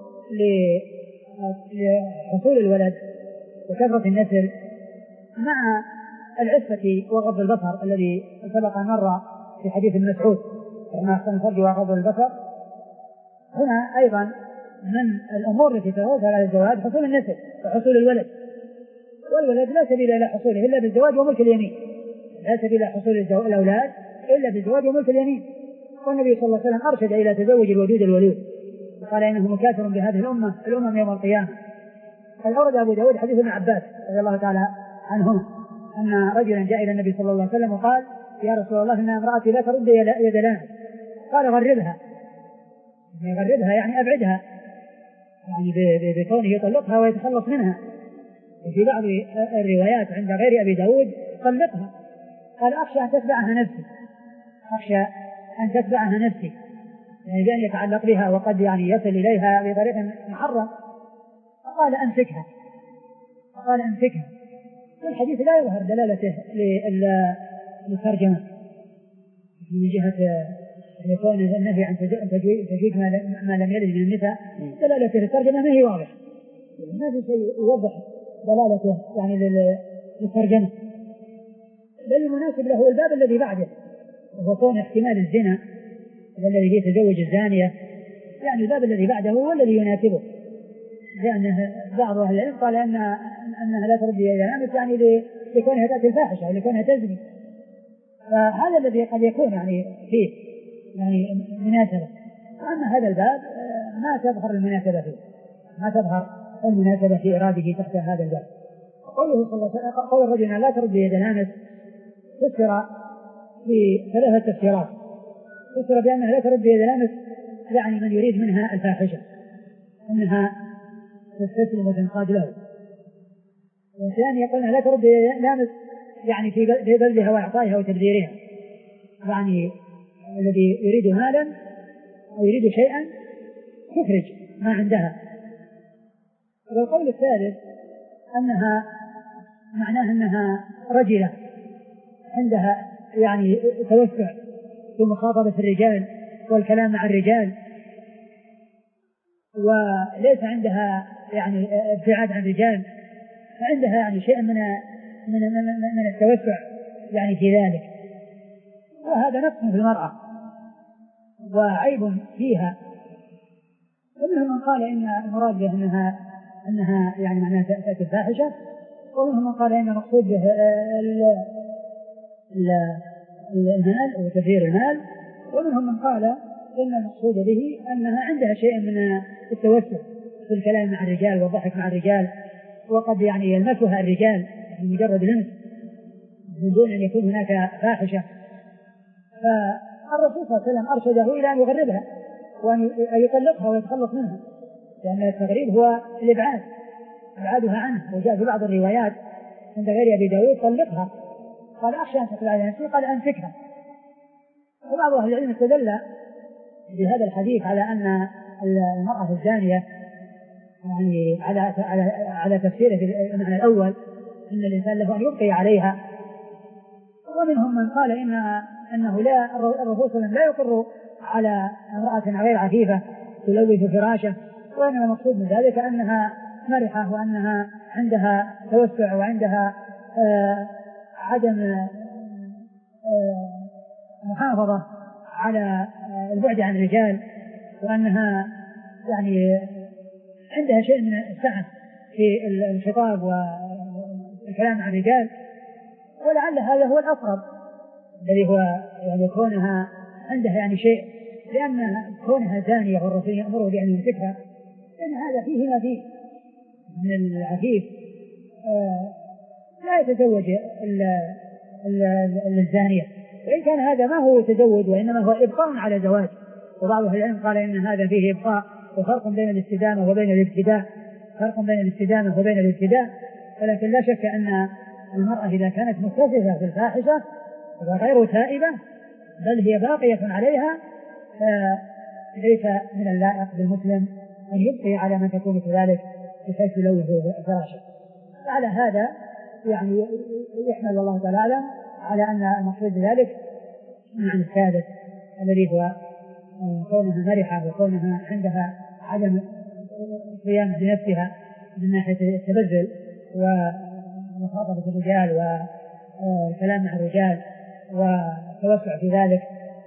لحصول الولد وكثرة النسل مع العفة وغض البصر الذي سبق مر في حديث المسعود ما أحسن الفرج وغض البصر. هنا أيضا من الأمور التي تتوافر على الزواج حصول النسل وحصول الولد، والولد لا سبيل إلى حصوله إلا بالزواج وملك اليمين، لا سبيل إلى حصول الأولاد إلا بالزواج وملك اليمين. والنبي صلى الله عليه وسلم أرشد إلى تزوج الودود الولود وقال إنه مكافر بهذه الأمة الأمم يوم القيامة. قد أورد أبو داود حديث ابن عباس رضي الله تعالى عنهما أن رجلا جاء إلى النبي صلى الله عليه وسلم وقال: يا رسول الله إن امرأتي لا ترد يد لامس. قال: غربها. غربها يعني أبعدها، يعني بكونه يطلقها ويتخلص منها. وفي بعض الروايات عند غير أبي داود: طلقها. قال: أخشى أن تتبعها نفسي، أخشى أن تتبعها نفسي يعني بأن يتعلق بها وقد يعني يصل إليها بطريق محرم. فقال: أمسكها. فقال: أمسكها. والحديث لا يظهر دلالته للترجمة من جهة يكون النهي عن تزويج ما لم يلد من النساء، دلالته للترجمة ما هي واضحة، ما في شيء يوضح دلالته يعني للترجمة، بل المناسب له هو الباب الذي بعده وهو كون احتمال الزنا والذي فيه تزوج الزانية، يعني الباب الذي بعده هو الذي يناسبه، لأن بعض أهل العلم قال أن أنها لا ترد يد لامس يعني لكونها تأتي الفاحشة ولكونها تزني، فهذا الذي قد يكون يعني فيه يعني مناسبة. أما هذا الباب ما تظهر المناسبة فيه، ما تظهر المناسبة في إراده تحت هذا الباب. قوله صلى الله عليه وسلم: قول الرجل لا ترد يد لامس فسر بثلاثة تفسيرات. فسر بأنها لا ترد يد لامس يعني من يريد منها الفاحشة، أنها تستسلم وتنقاد له. والثاني يقول لا ترد يد لامس يعني في بذلها وإعطائها وتبذيرها، يعني الذي يريد مالا أو يريد شيئا تخرج ما عندها. والقول الثالث أنها معناها أنها رجلة عندها يعني توسع في مخاطبة الرجال والكلام مع الرجال، وليس عندها يعني ابتعاد عن الرجال، فعندها يعني شيء من من من التوسع يعني في ذلك، وهذا نقص في المرأة وعيب فيها. ومنهم من قال إن المراد به أنها أنها يعني معناها تأتي الفاحشة، ومنهم من قال إن المقصود به المال وتبذير المال، ومنهم من قال إن المقصود به أنها عندها شيء من التوسع في الكلام مع الرجال والضحك مع الرجال وقد يعني يلمسها الرجال يعني مجرد لمس من دون أن يكون هناك فاحشة. فالرسول صلى الله عليه وسلم أرشده إلى أن يغربها وأن يطلقها ويتخلص منها، لأن التغريب هو الإبعاد، إبعادها عنه. وجاء في بعض الروايات عند غير أبي داود طلقها، قال أخشى أن تقل على نفسي، قال أمسكها. وبعض أهل العلم استدل بهذا الحديث على أن المرأة الزانية يعني على على على تفسيره في المعنى الأول أن الإنسان له أن يبقي عليها. ومنهم من قال إن أنه لا الرسول صلى الله عليه وسلم لا يقر على امرأة غير عفيفة تلوث فراشه، وإنما المقصود من ذلك أنها مرحة وأنها عندها توسع وعندها آه عدم آه محافظة على آه البعد عن الرجال، وأنها يعني عندها شيء من السعة في الخطاب والكلام عن الرجال. ولعل هذا هو الأقرب الذي هو يعني كونها عندها يعني شيء، لأن كونها زانية والرسول يأمره بأن يمسكها، لأن هذا فيه ما فيه من العفيف. آه لا يتزوج الزانية، وإن كان هذا ما هو تزوج وإنما هو إبقاء على زواج. وبعض أهل العلم قال إن هذا فيه إبقاء، وفرق بين الاستدامة وبين الابتداء، فرق بين الاستدامة وبين الابتداء. ولكن لا شك أن المرأة إذا كانت متصفة في الفاحشة وغير تائبة بل هي باقية عليها، فليس من اللائق بالمسلم أن يبقي على من تكون كذلك بحيث يلوث فراشه. على هذا يعني يحمل الله تعالى على أن المقصود ذلك معنى الثالث الذي هو كونها مرحة وكونها عندها عدم قيام بنفسها من ناحية التبذل ومخاطبة الرجال والكلام مع الرجال وتوسع في ذلك.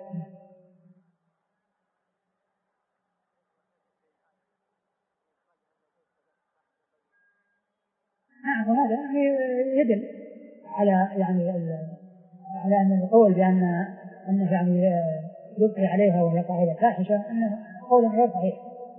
نعم، وهذا يدل على يعني على أن القول بأن أنه يعني يبقي عليها وهي قاعدة فاحشة أنه قول غير صحيح.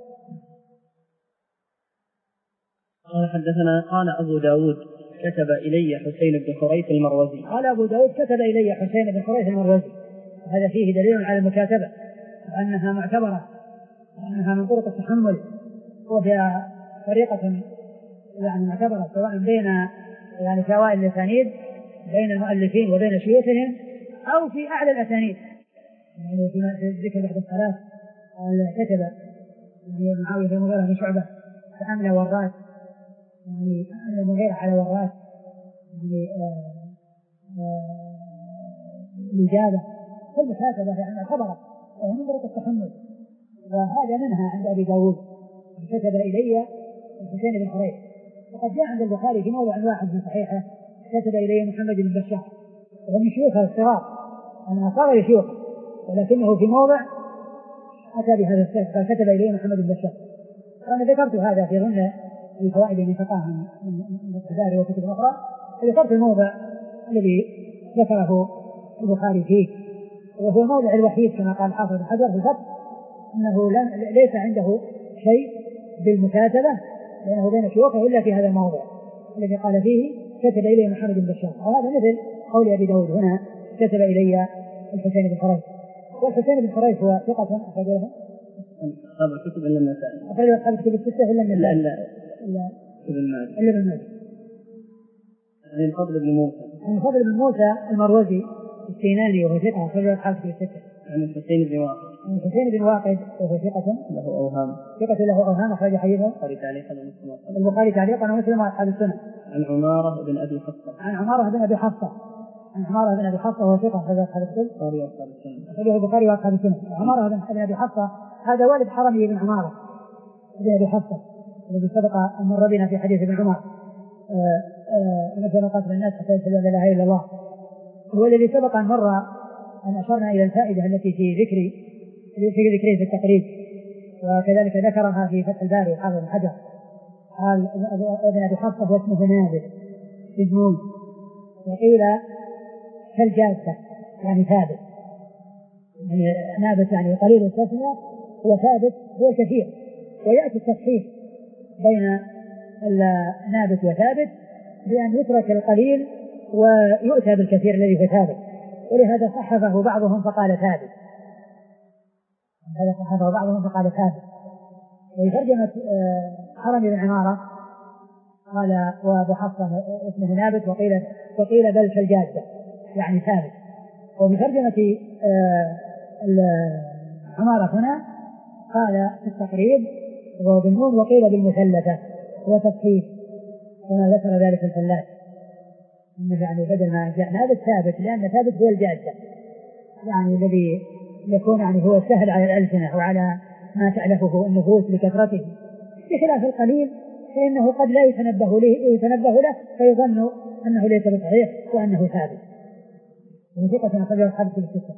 قال حدثنا قال أبو داود كتب إلي حسين بن حريث المروزي. قال أبو داود كتب إلي حسين بن حريث المروزي، هذا فيه دليل على المكاتبة وأنها معتبرة وأنها من طرق التحمل، وهي طريقة يعني معتبرة سواء بين يعني في أوائل الأسانيد بين المؤلفين وبين شيوخهم أو في أعلى الأسانيد. يعني في ذكر بعد الصلاة كتب يعني معاوية بن مغيرة بن شعبة فأملى والراس، يعني أملى مغيرة على والراس يعني الإجابة فالمكاتبة يعني معتبرة وهي من طرق التحمل، وهذا منها عند أبي داود كتب إلي حسين بن حريث. وقد جاء عند البخاري في موضع واحد من صحيحه كتب إلي محمد بن بشار وهو من شيوخه الصغار، أنا صار شيوخ ولكنه في موضع أتى بهذا السيف قال كتب إلي محمد بن بشار. وأنا ذكرت هذا في ضمن الفوائد التي تقاها من الكتاب وكتب أخرى، ذكرت الموضع الذي ذكره البخاري فيه، وهو الموضع الوحيد كما قال حافظ بن حجر في الفتح أنه ليس عنده شيء بالمكاتبة بينه وبين شيوخه إلا في هذا الموضع الذي قال فيه كتب إلي محمد بن بشار. وهذا مثل قول أبي داود هنا كتب إلي الحسين بن حريث. والحسين بن حريث هو ثقة أخرج له أصحاب الكتب إلا النسائي، أخرج أصحاب الكتب الستة إلا النسائي إلا إلا ابن ماجه. عن الفضل بن موسى عن الفضل بن موسى المروزي السيناني وهو ثقة أخرج أصحاب الكتب الستة. عن الحسين بن واقد عن الحسين بن واقد وهو ثقة له أوهام ثقة له أوهام أخرج حديثه البخاري تعليقا ومسلم البخاري تعليقا ومسلم وأصحاب السنة. عن عمارة بن أبي حفصة عن عمارة بن أبي حفصة عن عمارة بن أبي حفصة وهو ثقة أخرج أصحاب السنة أخرجه البخاري وأصحاب السنة. عمارة بن أبي حفصة هذا والد حرمي بن عمارة بن أبي حفصة الذي سبق أن مر بنا في حديث ابن عمر مثل قتل الناس حتى يشهدوا أن لا إله إلا الله، هو الذي سبق أن مر أن أشرنا إلى الفائدة التي في ذكر في ذكره في التقريب، وكذلك ذكرها في فتح الباري حافظ بن حجر قال ابن أبي حفصة هو اسمه نابت بن، وقيل كالجادة يعني ثابت، يعني نابت يعني قليل التسمية، هو ثابت هو كثير. ويأتي التصحيح بين نابت وثابت بأن يترك القليل ويؤتى بالكثير الذي هو ثابت، ولهذا صحفه بعضهم فقال ثابت، هذا صحفه بعضهم فقال ثابت. وفي ترجمة حرم بن عمارة قال وابو حفصة اسمه نابت وقيل وقيل بل كالجادة يعني ثابت. وفي ترجمة عمارة هنا قال في التقريب وهو بالنون وقيل بالمثلثة وتفخيم كما ذكر ذلك الفلاس، يعني بدل ما جاء نابت ثابت لأن ثابت هو الجادة يعني الذي يكون يعني هو سهل على الألسنة وعلى ما تألفه النفوس لكثرته، بخلاف القليل فإنه قد لا يتنبه له, يتنبه له فيظن أنه ليس بصحيح وأنه ثابت. وثقة أخرجه أصحاب كتب الستة.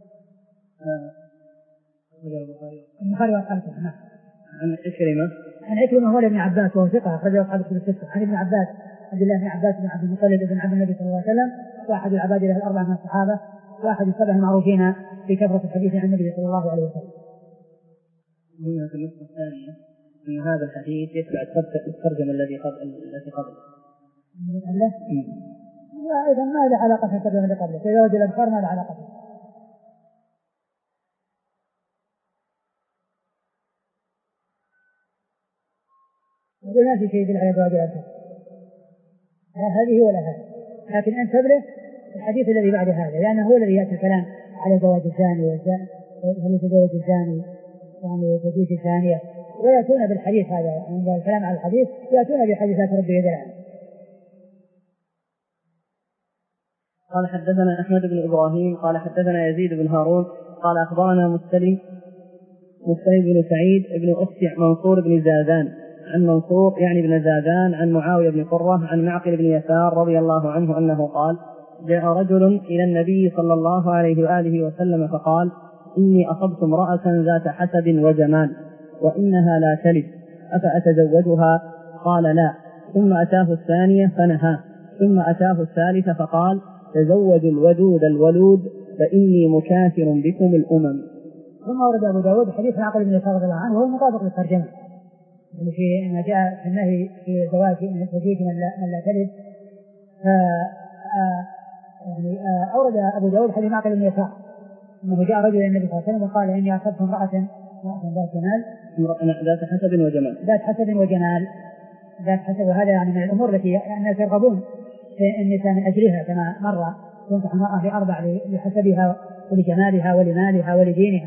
البخاري وأصحاب الستة. عن عكرمة عن عكرمة هو ابن عباس وهو ثقة أخرجه أصحاب كتب الستة. عن ابن عباس عبد الله بن عباس بن عبد المطلب بن عبد النبي صلى الله عليه وسلم وأحد العباد له الأربعة من الصحابة وأحد السبع المعروفين في كثرة الحديث عن النبي صلى الله عليه وسلم. هنا في النقطة الثانية أن هذا الحديث يتبع الترجمة الذي قبل التي قبله. قبله؟ وإذا ما له علاقة في الترجمة اللي قبله، في زواج الأبكار ما له علاقة فيه. وما في شيء يدل على زواج الأبكار، لا هذه ولا هذه، لكن أنسب له الحديث الذي بعد هذا لأنه هو الذي يأتي الكلام على زواج الزاني والزاني هل يتزوج الزاني يعني تزوج الثانية، ويأتون بالحديث هذا عند الكلام على الحديث يأتون بحديثات ربي يدلع. قال حدثنا أحمد بن إبراهيم قال حدثنا يزيد بن هارون قال أخبرنا مستلم مستلم بن سعيد بن أسع منصور بن زادان عن منصور يعني بن زادان عن معاوية بن قرة عن معقل بن يسار رضي الله عنه أنه قال جاء رجل إلى النبي صلى الله عليه وآله وسلم فقال إني أصبت امرأة ذات حسب وجمال وإنها لا تلد أفأتزوجها؟ قال لا. ثم أتاه الثانية فنهاه، ثم أتاه الثالثة فقال تزوجوا الودود الولود فإني مكاثر بكم الأمم. ثم ورد أبو داود حديث معقل بن يسار رضي الله عنه وهو مطابق للترجمة يعني في ما جاء في النهي في زواج من لا تلد. يعني أورد أبو داود حديث معقل بن يسار أنه جاء رجل إلى النبي صلى الله عليه وسلم وقال إني أصبت امرأة ذات جمال ذات حسب وجمال ذات حسب وجمال ذات حسب، وهذا يعني من الأمور التي الناس يرغبون في النساء من أجلها كما مر تنكح المرأة لأربع لحسبها ولجمالها ولمالها ولدينها.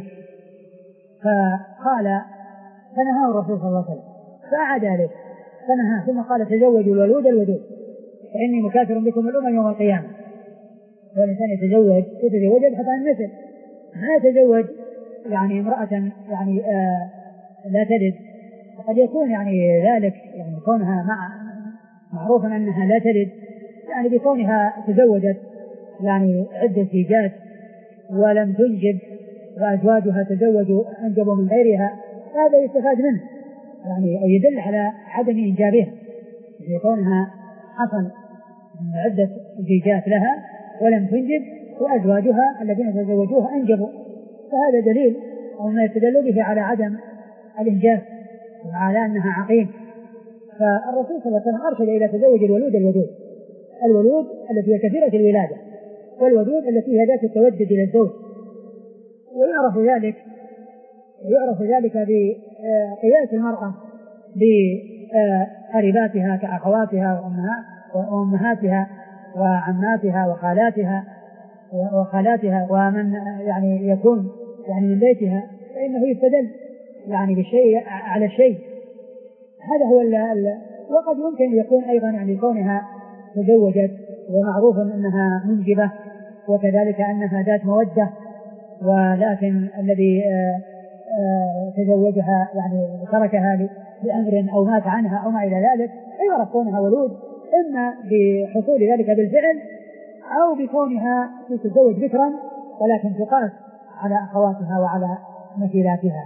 فقال فنهاه الرسول صلى الله عليه وسلم فأعاد عليه فنهاه ثم قال تزوجوا الولود الودود فإني مكاثر بكم الأمم يوم القيامة. والإنسان يتزوج يتزوج يبحث عن النسل، ما يتزوج يعني امرأة يعني آه لا تلد، وقد يكون يعني ذلك يعني كونها مع معروفا أنها لا تلد يعني بكونها تزوجت يعني عدة زوجات ولم تنجب وأزواجها تزوجوا أنجبوا من غيرها، هذا يستفاد منه يعني أو يدل على عدم إنجابها بكونها حصل عدة زوجات لها ولم تنجب وأزواجها الذين تزوجوها أنجبوا، فهذا دليل أو ما يستدل به على عدم الإنجاب وعلى أنها عقيم. فالرسول صلى الله عليه وسلم أرشد إلى تزوج الولود الودود، الولود التي هي كثيرة الولادة والودود التي هي ذات التودد إلى الزوج. ويعرف ذلك يعرف ذلك بقياس المرأة بقريباتها كأخواتها وأمهاتها وعماتها وخالاتها وخالاتها ومن يعني يكون يعني من بيتها، فإنه يستدل يعني بالشيء على الشيء هذا هو ال وقد يمكن يكون أيضا يعني كونها تزوجت ومعروف أنها منجبة وكذلك أنها ذات مودة، ولكن الذي تزوجها يعني تركها بأمر أو مات عنها أو ما إلى ذلك فيعرف كونها ولود، إما بحصول ذلك بالفعل أو بكونها تتزوج ذكرا ولكن تقاس على أخواتها وعلى مثيلاتها.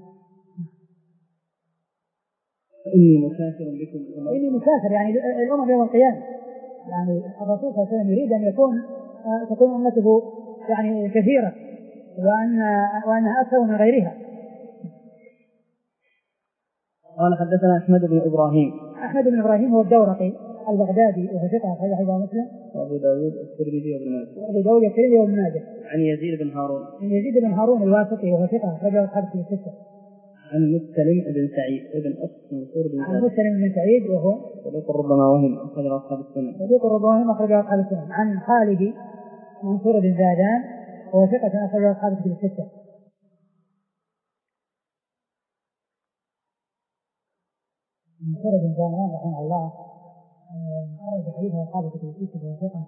إني مسافر بكم الأمم إني مسافر يعني الأمم يوم القيامة، يعني الرسول صلى الله عليه وسلم يريد أن يكون تكون أمته يعني كثيرة وأن وأنها أكثر من غيرها. قال حدثنا أحمد بن إبراهيم أحمد بن إبراهيم هو الدورقي البغدادي وهو ثقة أخرج حديثه مسلم. وأبو داود الترمذي وابن ماجه. وأبو داود الترمذي وابن ماجه. عن يزيد بن هارون. عن يزيد بن هارون الواسطي وهو ثقة أخرج أصحاب الكتب الستة. عن مسلم بن سعيد ابن أخت منصور بن عن مسلم بن سعيد وهو صدوق ربما وهم أخرج أصحاب السنن. صدوق ربما وهم أخرج أصحاب السنن. عن خالد منصور بن زادان وهو ثقة أخرج أصحاب الكتب الستة. منصور بن زادان رحمه الله خرج حديثه أصحاب الكتب الستة وهو ثقة.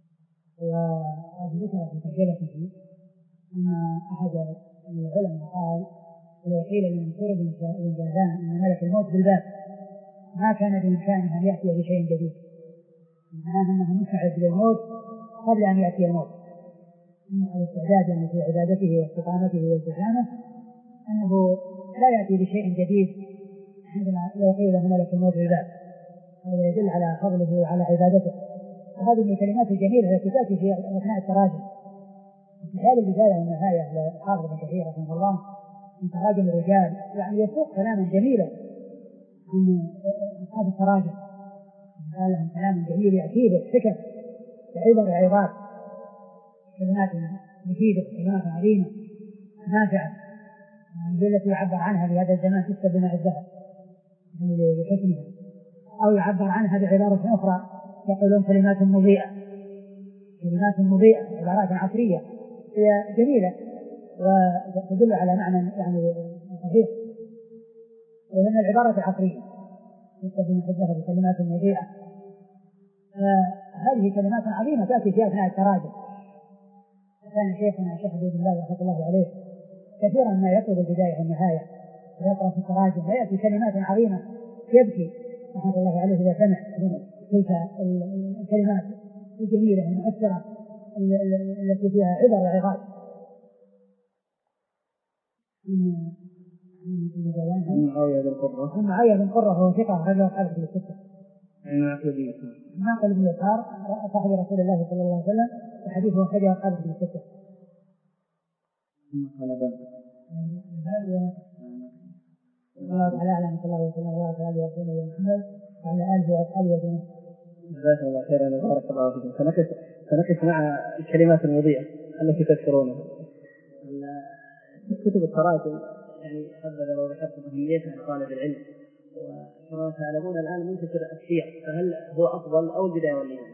وذكر في ترجمته أن أحد العلماء قال لو قيل لمنصور بن زادان أن ملك الموت بالباب ما كان بإمكانه أن يأتي بشيء جديد، معناه أنه مستعد للموت قبل أن يأتي الموت من الاستعداد يعني في عبادته واستقامته والتزامه، أنه لا يأتي بشيء جديد عندما لو قيل له ملك الموت بالباب. هذا يدل على فضله وعلى عبادته. وهذه من الكلمات الجميلة التي تأتي في أثناء التراجم. في هذه البداية والنهاية للحافظ ابن كثير رحمه الله من تراجم الرجال يعني يسوق كلاما جميلا عن أصحاب التراجم، قال لهم كلام جميل يأتي بالحكم بعبر عظات، كلمات مفيدة كلمات عظيمة نافعة يعني التي يعبر عنها في هذا الزمان تكتب بماء الذهب بحسنها، أو يعبر عنها بعبارة أخرى يقولون كلمات مضيئة، كلمات مضيئة عبارات عصرية هي جميلة وتدل على معنى يعني صحيح، ومن العبارة عصرية يستخدم حجها بكلمات مضيئة. فهذه كلمات عظيمة تأتي في أثناء التراجم. كان شيخنا الشيخ عبد الله رحمه الله عليه كثيرا ما يطلب البداية والنهاية ويقرأ في التراجم ويأتي كلمات عظيمة يبكي رحمه الله عليه إذا سمع تلك الكلمات الجميلة المؤثرة التي فيها عبر وعظات. عن معاوية بن قرة. عن معاوية بن قرة هو ثقة رجل أصحاب الكتب الستة. عن معقل بن يسار. معقل بن يسار صاحب رسول الله صلى الله عليه وسلم وحديثه أخرج أصحاب الكتب الستة. ثم قال باب. الله تعالى أعلم صلى الله عليه وسلم وبارك على رسوله محمد وعلى آله وأصحابه أجمعين. جزاك الله خيرا وبارك الله فيكم. سنقف سنقف مع الكلمات المضيئة التي تذكرونها. كتب التراجم يعني حبذا وذكرت أهميتها لطالب العلم، وكما تعلمون الآن منتشر السير، فهل هو أفضل أو البداية والنهاية؟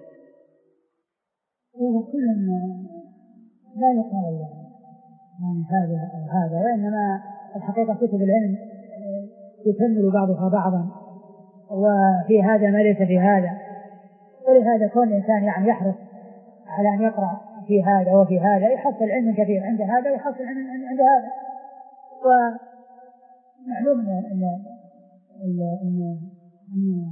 هو كل لا يقال يعني هذا أو هذا، وإنما الحقيقة كتب العلم يكمل بعضها بعضا، وفي هذا ما ليس في هذا، ولهذا كل إنسان يعني يحرص على أن يقرأ في هذا وفي هذا يحصل علم كثير عند هذا ويحصل علم عند هذا. ومعلوم أن أن أن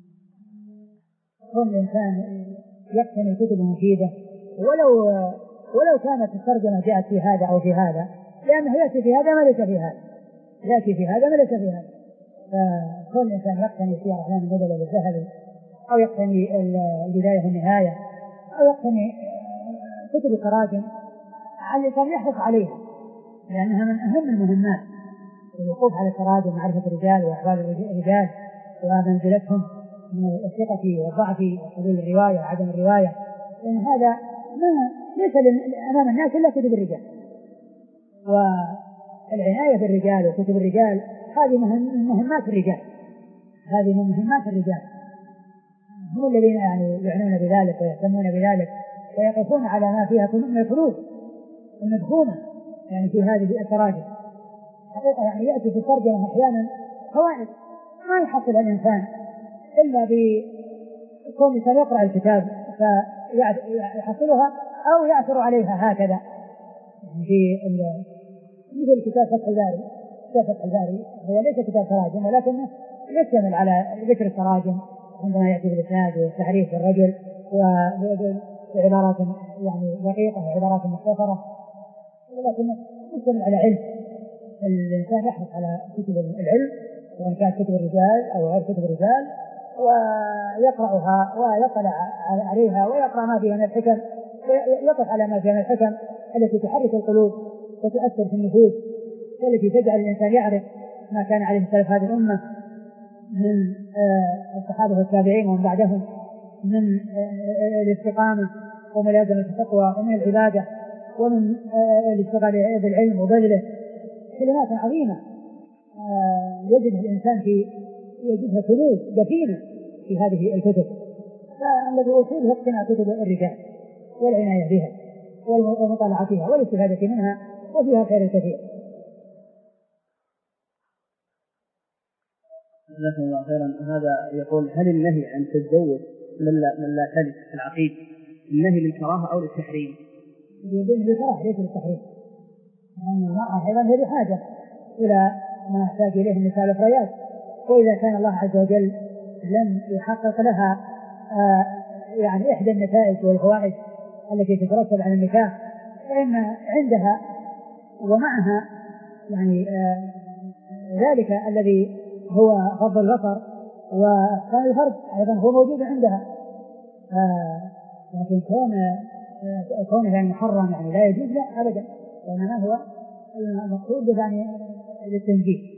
كل إنسان يقتني كتب مفيدة ولو ولو كانت الترجمة جاءت في هذا أو في هذا، لأنه يأتي في هذا ما ليس في هذا، يأتي في هذا ما ليس في هذا. فكل إنسان يقتني سير أعلام النبلاء للذهبي أو يقتني البداية والنهاية أو يقتني كتب التراجم على الإنسان يحرص عليها، لأنها من أهم المهمات الوقوف على التراجم، معرفة الرجال وأحوال الرجال ومنزلتهم من الثقة والضعف وحلول الرواية وعدم الرواية، لأن هذا ما ليس أمام الناس إلا كتب الرجال. والعناية بالرجال وكتب الرجال هذه من مهمات الرجال، هذه من مهمات الرجال، هم الذين يعني يعنون بذلك ويهتمون بذلك ويقفون على ما فيها من الفلوس المدخونة يعني في هذه التراجم. حقيقة يعني يأتي في الترجمة أحيانا فوائد ما يحصل الإنسان إلا بكون إنسان يقرأ الكتاب فيحصلها أو يأثر عليها هكذا في مثل كتاب فتح الباري. كتاب فتح الباري هو ليس كتاب تراجم ولكنه يشتمل على ذكر التراجم عندما يأتي بالإسناد والتعريف الرجل وعبارات يعني دقيقة وعبارات مختصرة، ولكنه يشتمل على علم. الإنسان يحرص على كتب العلم وإن كانت كتب الرجال أو غير كتب الرجال ويقرأها ويطلع عليها ويقرأ ما فيها من الحكم ويقف على ما فيها من الحكم التي تحرك القلوب وتؤثر في النفوس والتي تجعل الإنسان يعرف ما كان عليه سلف هذه الأمة من الصحابة والتابعين ومن بعدهم من الاستقامة وملازمة التقوى ومن العبادة ومن الاشتغال بالعلم وبذله، كلمات عظيمة يجد الإنسان في يجدها كنوز دفينة في هذه الكتب. فالذي أصول هو اقتناء كتب الرجال والعناية بها والمطالعة فيها والاستفادة منها، وفيها خير كثير. جزاكم الله خيرا. هذا يقول: هل النهي عن تزوج من لا, من لا تلد في العقيد النهي للكراهة أو للتحريم؟ يقول للكراهة ليس للتحريم، لأن المرأة أيضا هي بحاجة إلى ما يحتاج إليه النساء الأخريات، وإذا كان الله عز وجل لم يحقق لها آه يعني إحدى النتائج والفوائد التي تترتب على النكاح، فإن عندها ومعها يعني آه ذلك الذي هو غض البصر وإحسان الفرج أيضا هو موجود عندها. آه لكن كون آه كونه يعني محرم يعني لا يجوز لا أبدا، وإنما هو المقصود يعني للتنجيل.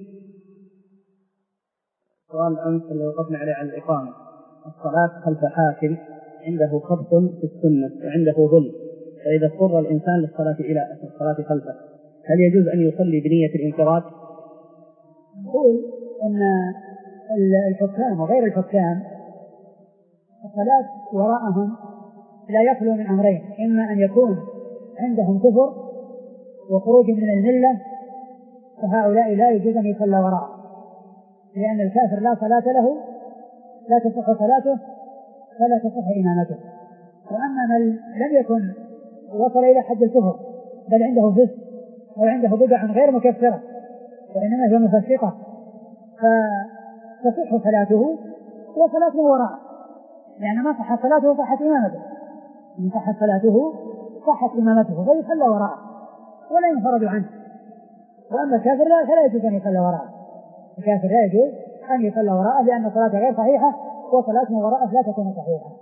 سؤال الأمس اللي وقفنا عليه عن الإقامة: الصلاة خلف حاكم عنده خبط في السنة وعنده ظلم، فإذا اضطر الإنسان للصلاة إلى الصلاة خلفه هل يجوز أن يصلي بنية الانفراد؟ نقول أن الحكام وغير الحكام الصلاة وراءهم لا يخلو من أمرين: إما أن يكون عندهم كفر وخروج من الملة، فهؤلاء لا يجوز أن يصلى وراءهم، لأن الكافر لا صلاة له لا تصح صلاته فلا تصح إمامته. وأما من لم يكن وصل إلى حد الكفر بل عنده فسق أو عنده بدع غير مكفرة وإنما هي مفسقة فتصح صلاته وصلاته وراءه، لأن ما صحت صلاته صحت إمامته، من صحت صلاته صحت إمامته فيصلى وراءه ولا ينفرد عنه. وأما الكافر لا فلا يجوز أن يصلى وراءه، الكافر لا يجوز أن يصلى وراءه لأن صلاته غير صحيحة وصلاته وراءه لا تكون صحيحة.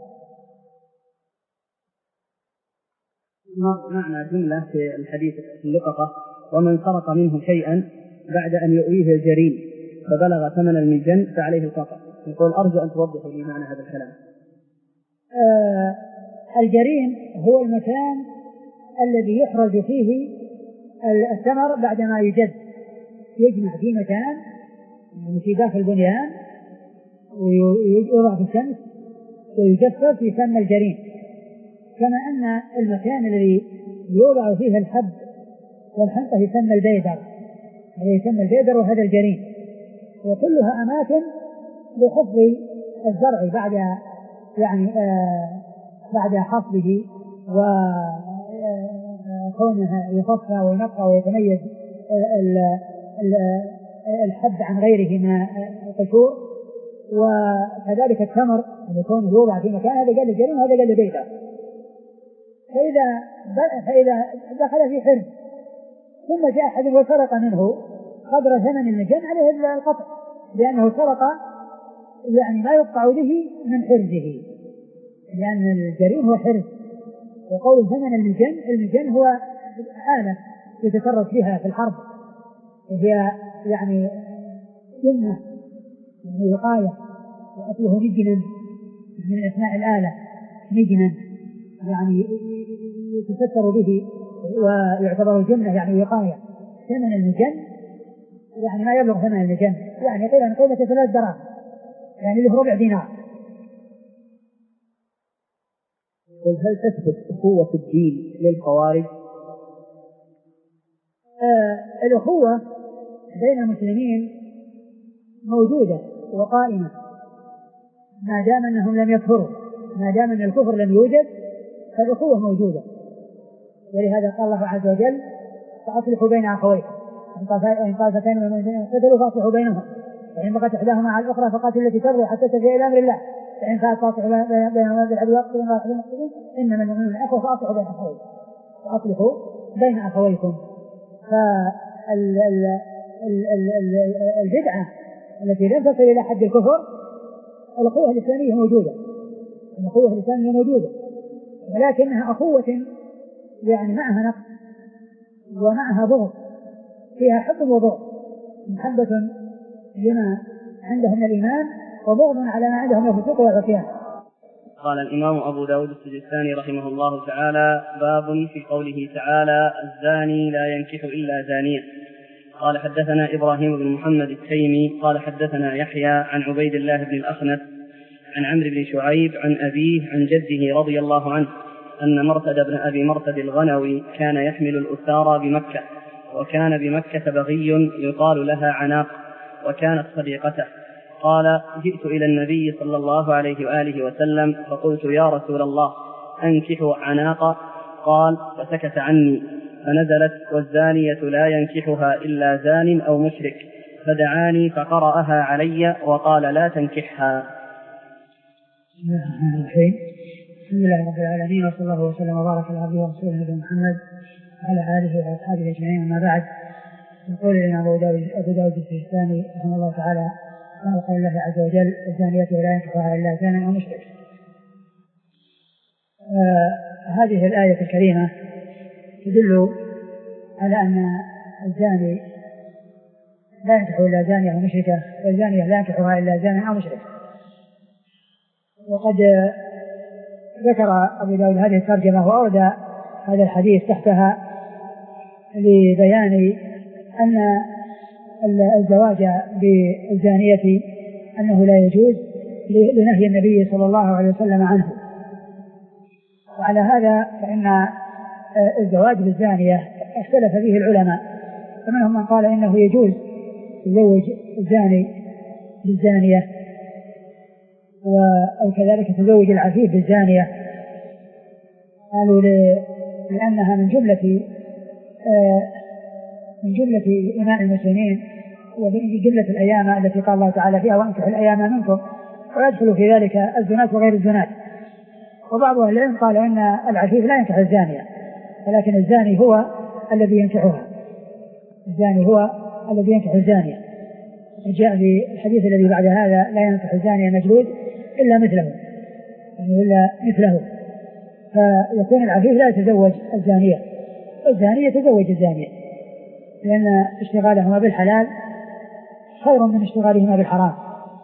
معنى جملة في الحديث اللقطة: ومن سرق منه شيئا بعد أن يؤويه الجريم فبلغ ثمن المجن فعليه القطع. يقول: أرجو أن توضحوا لي معنى هذا الكلام. آه الجريم هو المكان الذي يحرز فيه الثمر بعدما يجد، يجمع في مكان في داخل البنيان ويوضع في الشمس ويجفف يسمى الجريم، كما أن المكان الذي يوضع فيه الحب والحنطة يسمى البيدر، هذا يسمى البيدر وهذا الجريم. وكلها أماكن لحفظ الزرع بعد يعني آه بعد حصده وكونه يصفى وينقى ويتميز آه الحب عن غيره من القشور. وكذلك التمر أن يكون يوضع في مكان، هذا قال الجريم وهذا قال البيدر. فإذا فإذا دخل في حرز ثم جاء أحد وسرق منه قدر ثمن المجن عليه القطع، لأنه سرق يعني ما يقطع به من حرزه، لأن الجريم هو حرز. وقول ثمن المجن، المجن هو آلة يتصرف بها في الحرب، وهي يعني جنة يعني وقاية، وأصله مجنا من أسماء الآلة، مجنا يعني يتستر به ويعتبر جنة يعني وقاية. ثمن المجن يعني ما يبلغ ثمن المجن، يعني قيل قيمة ثلاث دراهم يعني له ربع دينار. قل: هل تثبت أخوة الدين للخوارج؟ آه الأخوة بين المسلمين موجودة وقائمة ما دام أنهم لم يكفروا، ما دام أن الكفر لم يوجد فالأخوة موجودة. ولهذا قال الله عز وجل: فأصلحوا بين أخويكم إن طائفتان من المؤمنين اقتتلوا فأصلحوا بينهم فإن بغت إحداهما على الأخرى فقاتلوا التي تبغي حتى تفيء إلى أمر الله فإن فاءت فأصلحوا بينهما بالعدل واقتلوا ما يحبون المقتدين إنما المؤمنون إخوة فأصلحوا بين أخويكم فأصلحوا بين أخويكم. فالبدعة التي لم تصل إلى حد الكفر الأخوة الإسلامية موجودة، الأخوة الإسلامية موجودة، ولكنها أخوة يعني معها نقص ومعها بغض، فيها حب وبغض، محبة لما عندهم من الإيمان وبغض على ما عندهم من الفسوق والعصيان. قال الإمام أبو داود السجستاني رحمه الله تعالى: باب في قوله تعالى: الزاني لا ينكح إلا زانية. قال حدثنا إبراهيم بن محمد التيمي قال حدثنا يحيى عن عبيد الله بن الأخنس عن عمرو بن شعيب عن أبيه عن جده رضي الله عنه أن مرثد بن أبي مرثد الغنوي كان يحمل الأسارى بمكة، وكان بمكة بغي يقال لها عناق، وكانت صديقته. قال: جئت إلى النبي صلى الله عليه وآله وسلم فقلت: يا رسول الله، أنكح عناق؟ قال: فسكت عني، فنزلت: والزانية لا ينكحها إلا زان أو مشرك، فدعاني فقرأها علي وقال: لا تنكحها. بسم الله رب العالمين، وصلى الله وسلم وبارك على عبده ورسوله نبينا محمد وعلى آله وأصحابه أجمعين. أما بعد، يقول الإمام أبو داود السجستاني رحمه الله تعالى: قال قول الله عز وجل: الزانية لا ينكحها إلا زان أو مشرك. آه هذه الآية الكريمة تدل على أن الزاني لا ينكح إلا زانية أو مشركة، والزانية لا ينكحها إلا زان أو مشرك. وقد ذكر أبو داود هذه الترجمة وأورد هذا الحديث تحتها لبيان أن الزواج بالزانية أنه لا يجوز لنهي النبي صلى الله عليه وسلم عنه. وعلى هذا فإن الزواج بالزانية اختلف فيه العلماء، فمنهم من قال إنه يجوز تزوج الزاني بالزانية، أو كذلك تزوج العفيف بالزانية، قالوا لأنها من جملة من جملة إماء المسلمين ومن جملة الأيام التي قال الله تعالى فيها: وانكحوا الأيام منكم، ويدخل في ذلك الزنات وغير الزنات. وبعض أهل العلم قال إن العفيف لا ينكح الزانية، ولكن الزاني هو الذي ينكحها، الزاني هو الذي ينكح الزانية. جاء في الحديث الذي بعد هذا: لا ينكح الزاني المجلود إلا مثله، يعني إلا مثله. فيكون العفيف لا يتزوج الزانية، والزاني يتزوج الزانية، لأن اشتغالهما بالحلال خير من اشتغالهما بالحرام.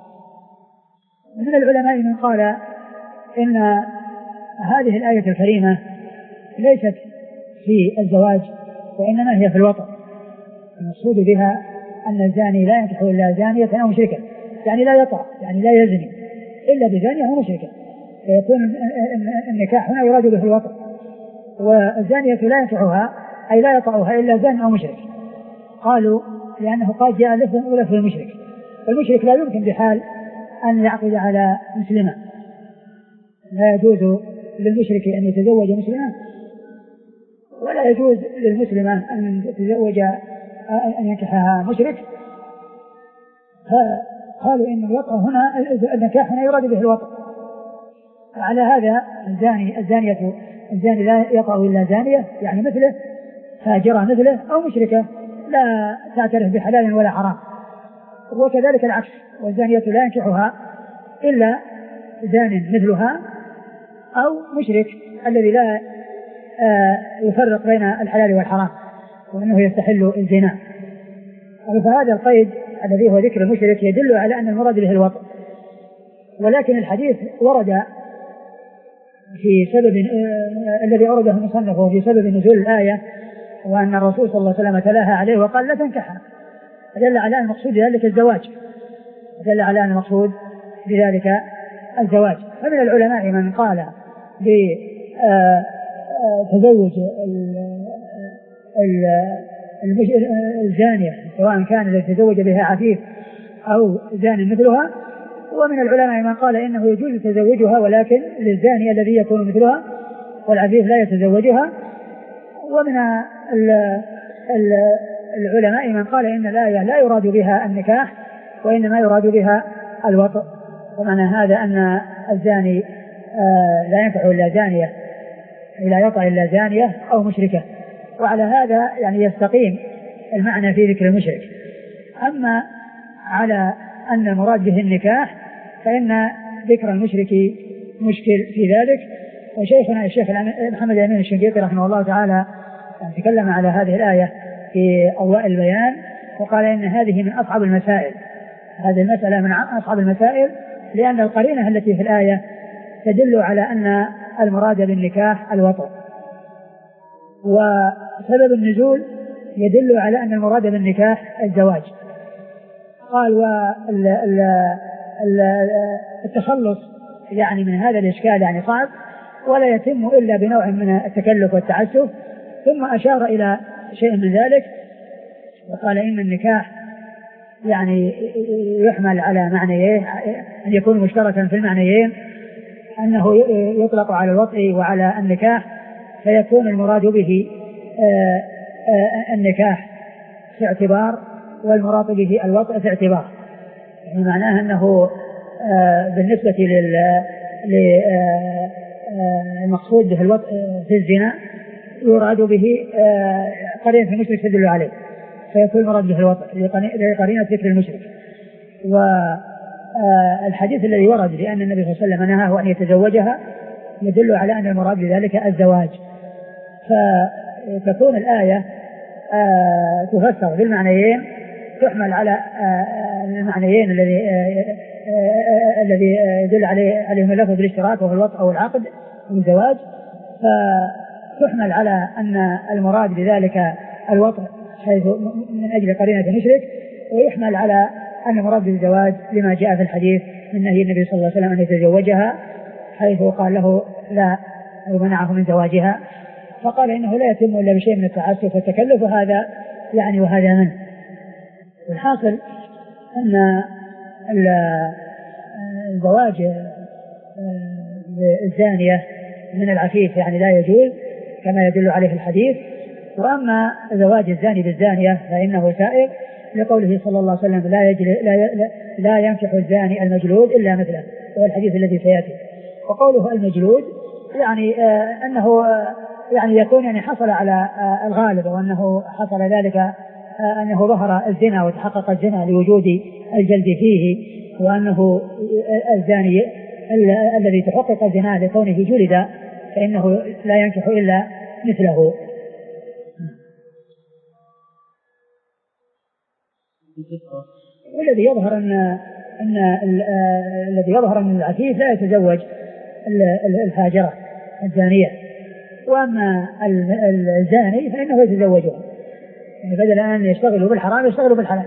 من العلماء من قال إن هذه الآية الكريمة ليست في الزواج، وإنما هي في الوطن. المقصود بها أن الزاني لا ينكح إلا زانية أو مشركة، يعني لا يطأ، يعني لا يزني إلا بزانية أو مشركة، فيكون النكاح هنا يراد به الوطن. والزانية لا ينكحها أي لا يطأها إلا زان أو مشرك. قالوا لأنه قد جاء لفظ ولفظ المشرك، والمشرك لا يمكن بحال أن يعقد على مسلمة، لا يجوز للمشرك أن يتزوج مسلمة، ولا يجوز للمسلمة أن تتزوج أن ينكحها مشرك. فقالوا إن الوطأ هنا، النكاح هنا يراد به الوطأ. على هذا الزاني الزانية الزاني لا يطأ إلا زانية، يعني مثله، فاجرة مثله، أو مشركة لا تعترف بحلال ولا حرام. وكذلك العكس، والزانية لا ينكحها إلا زان مثلها أو مشرك الذي لا يفرق بين الحلال والحرام، وأنه يستحل الزنا. فهذا القيد الذي هو ذكر المشرك يدل على أن المراد به الوطء. ولكن الحديث ورد في سبب الذي أورده المصنف وفي سبب نزول الآية، وأن الرسول صلى الله عليه وسلم تلاها عليه وقال: لا تنكحها، دل على أن المقصود بذلك الزواج، دل على أن المقصود بذلك الزواج. فمن العلماء من قال بتزوج الزانية سواء كان الذي تزوج بها عفيف أو زان مثلها، ومن العلماء من قال إنه يجوز تزوجها ولكن للزاني الذي يكون مثلها، والعفيف لا يتزوجها. ومن العلماء من قال إن الآية لا يراد بها النكاح، وإنما يراد بها الوطء. ومعنى هذا أن الزاني لا ينكح إلا زانية، لا يطأ إلا زانية أو مشركة. وعلى هذا يعني يستقيم المعنى في ذكر المشرك. أما على أن المراد به النكاح فإن ذكر المشرك مشكل في ذلك. وشيخنا الشيخ محمد الأمين الشنقيطي رحمه الله تعالى تكلم على هذه الآية في أضواء البيان، وقال إن هذه من أصعب المسائل هذه المسألة من أصعب المسائل، لأن القرينة التي في الآية تدل على أن المراد بالنكاح الوطء، وسبب النزول يدل على أن المراد بالنكاح الزواج. قال والتخلص يعني من هذا الإشكال يعني صعب، ولا يتم إلا بنوع من التكلف والتعسف. ثم أشار إلى شيء من ذلك وقال إن النكاح يعني يحمل على معنيين، أن يكون مشتركا في المعنيين، أنه يطلق على الوطء وعلى النكاح، فيكون المراد به النكاح في اعتبار، والمراد به الوطء في اعتبار. يعني معناه أنه بالنسبة للمقصود به الوطء في الزنا يراد به قرينة المشرك تدل عليه، فيكون المراد به الوطء لقرينة ذكر المشرك. والحديث الذي ورد بأن النبي صلى الله عليه وسلم نهاه أن يتزوجها يدل على أن المراد بذلك الزواج، فتكون الآية تفسر بالمعنيين، تحمل على المعنيين الذي الذي يدل عليه عليهم اللفظ بالاشتراك وهو الوطء أو العقد والزواج، فتحمل على أن المراد بذلك الوطء حيث من أجل قرينة المشرك، ويحمل على أن المراد بالزواج لما جاء في الحديث من نهي النبي صلى الله عليه وسلم أن يتزوجها، حيث قال له لا ومنعه من زواجها، فقال إنه لا يتم إلا بشيء من التعسف والتكلف، وهذا يعني وهذا منه. والحاصل أن الزواج الزانية من العفيف يعني لا يجوز كما يدل عليه الحديث، وأما زواج الزاني بالزانية فإنه سائغ، لقوله صلى الله عليه وسلم لا, لا, لا ينكح الزاني المجلود إلا مثله، وهو الحديث الذي سيأتي. وقوله المجلود يعني آه أنه آه يعني يكون يعني حصل على آه الغالب، وأنه حصل ذلك آه أنه ظهر الزنا وتحقق الزنا لوجود الجلد فيه، وأنه الزاني الذي تحقق الزنا لكونه جلد فإنه لا ينكح إلا مثله. والذي يظهر أن أن الذي يظهر أن العفيف لا يتزوج الفاجرة الزانية، وأما الزاني فإنه يتزوجها، يعني بدل أن يشتغلوا بالحرام يشتغلوا بالحلال.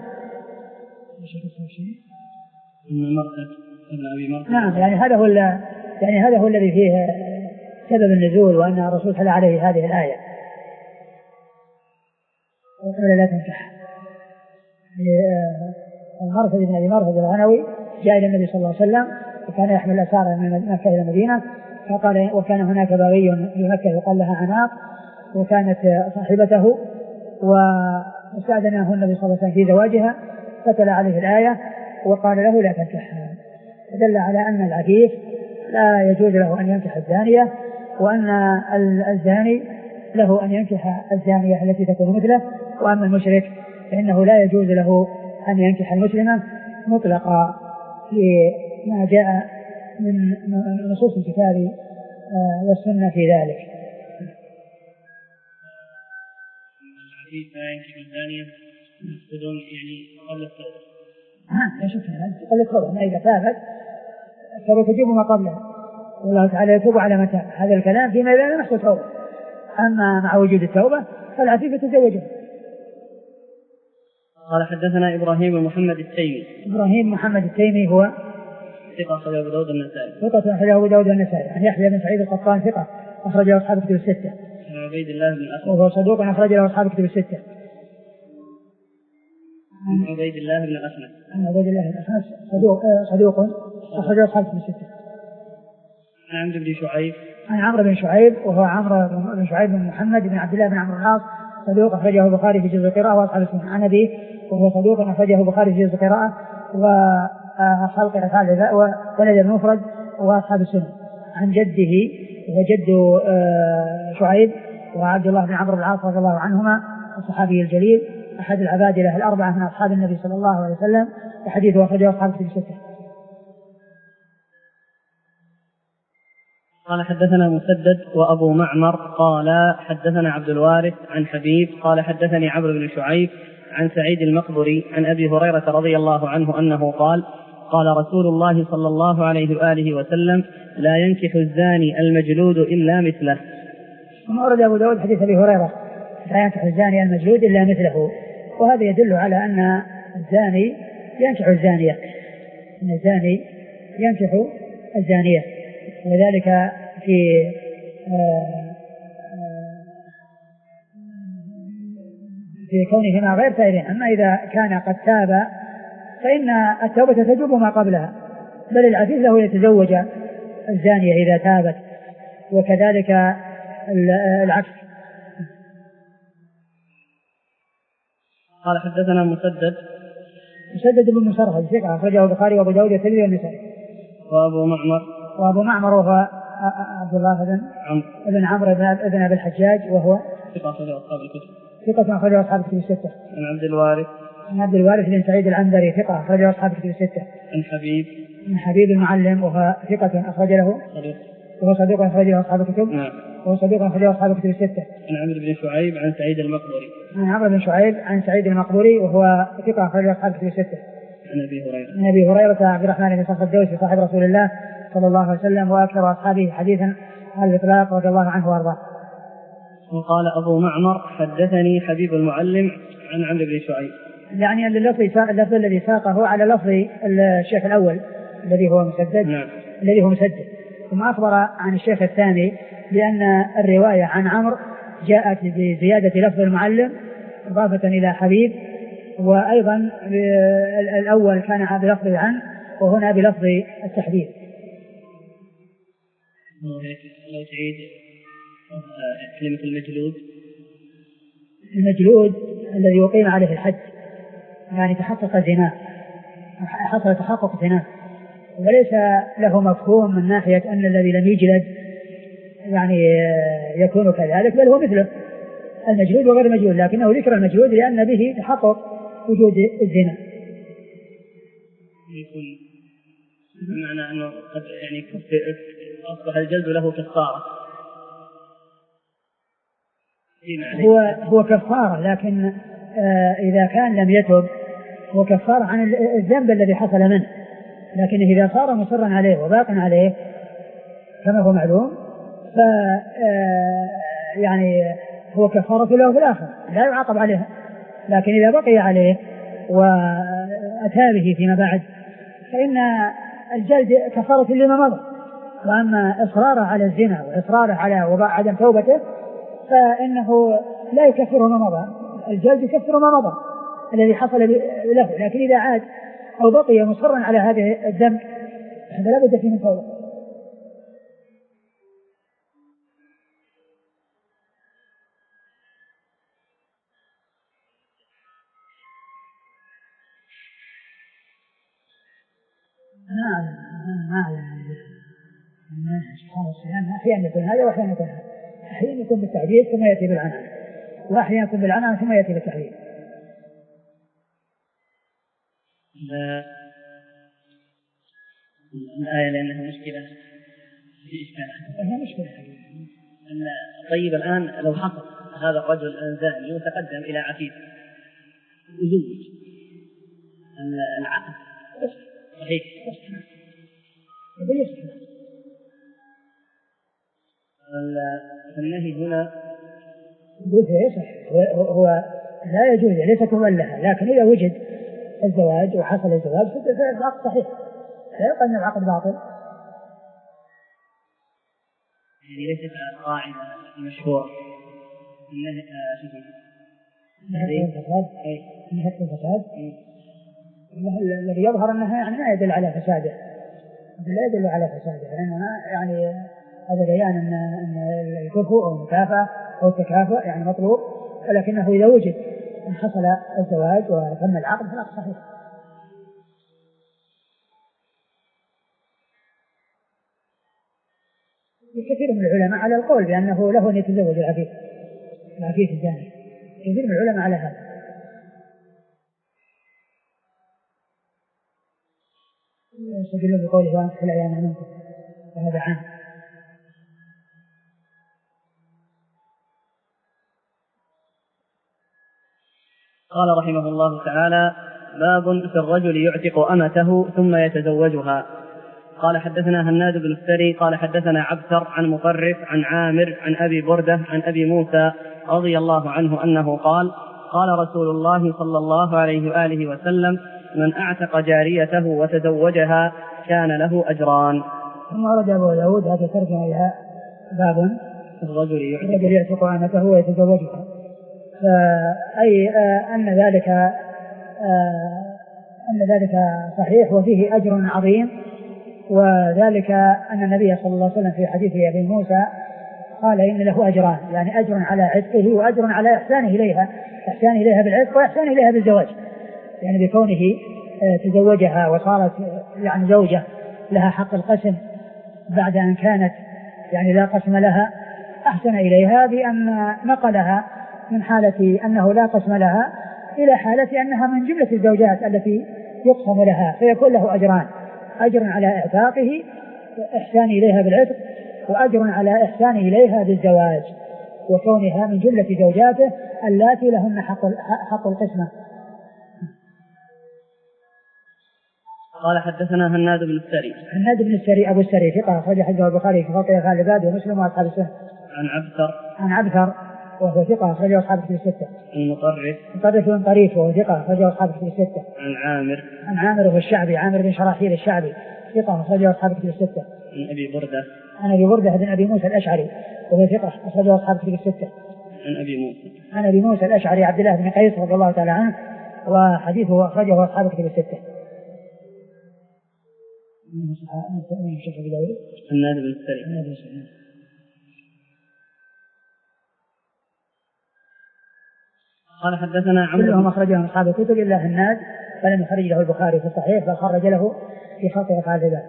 نعم، يعني هذا هو يعني هذا هو الذي فيه سبب النزول، وأن الرسول صلى عليه هذه الآية وقال لا تنكح. مرثد بن أبي مرثد الغنوي جاء إلى النبي صلى الله عليه وسلم وكان يحمل الأسارة من مكة إلى المدينة، فقال وكان هناك باغي في مكة يقال لها عناق، وكانت صاحبته، واستأذنه النبي صلى الله عليه وسلم في زواجها، فتلا عليه الآية وقال له لا تنكحها، فدل على أن العفيف لا يجوز له أن ينكح الزانية، وأن الزاني له أن ينكح الزانية التي تكون مثله، وأما المشرك فإنه لا يجوز له أن ينكح المسلمة مطلقا لما جاء من نصوص الكتاب والسنة في ذلك. العفيف لا ينكح الزانية بدون يعني قبل التوبة. ها لا شك قبل التوبة، ما إذا تابت فبتجيب ما قبلها، والله تعالى يتوب على من تاب. هذا الكلام فيما إذا لم يحصل توبة، أما مع وجود التوبة فالعفيف يتزوجه. قال حدثنا إبراهيم بن محمد التيمي. إبراهيم محمد التيمي هو ثقة أخرجه أبو داود النسائي. ثقة أخرجه أبو داود النسائي. عن يحيى بن سعيد القطان ثقة أخرجه أصحاب الكتب الستة. عن عبيد الله بن الأسود وهو صدوق أخرجه أصحاب الكتب الستة. عن عبيد الله بن الأسود. عن عبيد الله بن الأسود صدوق صدوق أخرجه أصحاب الكتب الستة. عن عمرو بن شعيب. عن عمرو بن شعيب وهو عمرو بن شعيب بن محمد بن عبد الله بن عمرو العاص صدوق أخرجه البخاري في جزء القراءة وأصحاب السنن. عن أبيه وهو صدوق أخرجه البخاري في جزء القراءة وأصحاب القراءة ولد المفرد وأصحاب السنن. عن جده وهو جد شعيب وعبد الله بن عمرو العاص رضي الله عنهما الصحابي الجليل أحد العبادلة الأربعة من أصحاب النبي صلى الله عليه وسلم، وحديثه أخرجه أصحاب الكتب الستة. قال حدثنا مسدد وأبو معمر قال حدثنا عبد الوارث عن حبيب قال حدثني عمرو بن شعيب عن سعيد المقبري عن أبي هريرة رضي الله عنه أنه قال قال رسول الله صلى الله عليه وآله وسلم لا ينكح الزاني المجلود إلا مثله. ثم أورد أبو داود حديث أبي هريرة لا ينكح الزاني المجلود إلا مثله، وهذا يدل على أن الزاني ينكح الزانية، أن الزاني ينكح الزانية، وذلك في في كونهما غير تائبين. أما إذا كان قد تاب فإن التوبة تجب ما قبلها، بل العفيف له يتزوج الزانية إذا تابت، وكذلك العكس. قال حدثنا مسدد مسدد بن مسرهد ثقة أخرجه البخاري وأبو داود والترمذي والنسائي. وأبو معمر وأبو معمر وهو عبد الله بن ابن عمرو بن أبي الحجاج وهو ثقة أخرجه أصحاب الكتب ثقة أخرجه أصحاب الكتب الستة. عن عبد الوارث عن عبد الوارث بن سعيد العنبري ثقة أخرجه أصحاب الكتب الستة. عن حبيب عن حبيب المعلم وهو ثقة أخرج له صديق وهو صديق أخرجه أصحاب الكتب. نعم. وهو صديق أخرجه أصحاب الكتب الستة. عن عمرو بن شعيب عن سعيد المقبري عن عمرو بن شعيب عن سعيد المقبري وهو ثقة أخرجه أصحاب الكتب الستة. عن أبي هريرة عن أبي هريرة عبد الرحمن بن صخر الدوسي صاحب رسول الله صلى الله عليه وسلم وأكثر أصحابه حديثا على الإطلاق رضي الله عنه وأرضاه. وقال أبو معمر حدثني حبيب المعلم عن عمرو بن شعيب، يعني أن اللفظ الذي ساقه على لفظ الشيخ الأول الذي هو مسدد. نعم. الذي هو مسدد. ثم أخبر عن الشيخ الثاني بأن الرواية عن عمرو جاءت بزيادة لفظ المعلم إضافة إلى حبيب، وأيضا الأول كان بلفظ عن وهنا بلفظ التحديد. لو تعيد كلمة المجلود. المجلود الذي يقيم عليه الحد، يعني تحقق زنا، حصل تحقق زنا، وليس له مفهوم من ناحية أن الذي لم يجلد يعني يكون كذلك، بل هو مثله المجلود وغير المجلود، لكنه ذكر المجلود لأن به تحقق وجود الزنا. يكون بمعنى أنه قد يعني أصبح الجلد له كفارة. هو هو كفارة، لكن آه إذا كان لم يتب هو كفارة عن الذنب الذي حصل منه، لكن إذا صار مصرا عليه وباق عليه كما هو معلوم ف يعني هو كفارة له في الآخر لا يعاقب عليها، لكن إذا بقي عليه وأتى به فيما بعد فإن الجلد كفارة لما مضى. وأما إصراره على الزنا وإصراره على وضع عدم توبته فإنه لا يكفر ما مضى، الجلد يكفر ما مضى الذي حصل له، لكن إذا عاد أو بقي مصرا على هذه الذنب هذا لا بد فيه من توبة. نعم نعم أحيانا يكون هذا وأحيانا يكون هذا، أحيانا يكون بالتعديل ثم يأتي بالعنان، وأحيانا يكون بالعنان ثم يأتي بالتعديل. الآية لأنها مشكلة في إشكالها. هي مشكلة. طيب الآن لو حصل هذا الرجل الزاني وتقدم إلى عفيف وزوج العقد صحيح النهي هنا هو, هو لا يجوز ليس كملها، لكن إذا وجد الزواج وحصل الزواج فالعقد صحيح لا يقال أن العقد باطل. يعني ليست قاعدة مشهورة النهي نهي الفساد نهي الفساد الذي يظهر أنها يعني ما يدل على فساده، لا يدل على فساده، لأنها يعني هذا بيان أن أن الكفء أو المكافأة أو التكافؤ يعني مطلوب، ولكنه إذا وجد أن حصل الزواج وتم العقد فالعقد صحيح. كثير من العلماء على القول بأنه له أن يتزوج العفيف العفيف الزاني، كثير من العلماء على هذا. يستدلون بقوله وأنكحوا الأيام منكم وهذا عام. قال رحمه الله تعالى: باب في الرجل يعتق أمته ثم يتزوجها. قال حدثنا هناد بن السري قال حدثنا عبثر عن مطرف عن عامر عن أبي بردة عن أبي موسى رضي الله عنه أنه قال: قال رسول الله صلى الله عليه وآله وسلم: من أعتق جاريته وتزوجها كان له أجران. ثم ورد أبو داود هذا ترجمة لها باب الرجل يعتق أمته ويتزوجها، فأي أن ذلك أن ذلك صحيح وفيه أجر عظيم، وذلك أن النبي صلى الله عليه وسلم في حديث أبي موسى قال إن له أجران، يعني أجر على عتقه وأجر على إحسانه إليها، إحسان إليها بالعتق وإحسان إليها بالزواج، يعني بكونه تزوجها وصارت يعني زوجة لها حق القسم بعد أن كانت يعني لا قسم لها، أحسن إليها بأن نقلها من حالة أنه لا قسم لها إلى حالة أنها من جملة الزوجات التي يقسم لها، فيكون له أجران: أجر على إعتاقه إحسان إليها بالعتق، وأجر على إحسان إليها بالزواج وكونها من جملة زوجاته اللاتي لهن حق حق القسمة. قال حدثنا هناد بن السري هناد بن السري أبو السري ثقة أخرج حديثه البخاري في فقه الغالبات ومسلم وأصحاب السنة. عن عبثر عن عبثر وهو ثقة أخرج أصحاب الكتب الستة. عن مطرف مطرف بن طريف وهو ثقة أخرج أصحاب الكتب الستة. عن عامر عن عامر وهو الشعبي عامر بن شراحيل الشعبي ثقة أخرج أصحاب الكتب الستة. عن أبي بردة عن أبي بردة بن أبي موسى الأشعري وهو ثقة أخرج أصحاب الكتب الستة. عن أبي موسى عن أبي موسى الأشعري عبد الله بن قيس رضي الله تعالى عنه وحديثه أخرجه أصحاب الكتب الستة. من الشيخ أبي داود هناد بن السري. قال حدثنا عمرو كلهم أخرجهم أصحاب الكتب إلا هناد فلم يخرج له البخاري في الصحيح بل خرج له في خط أفعال العباد.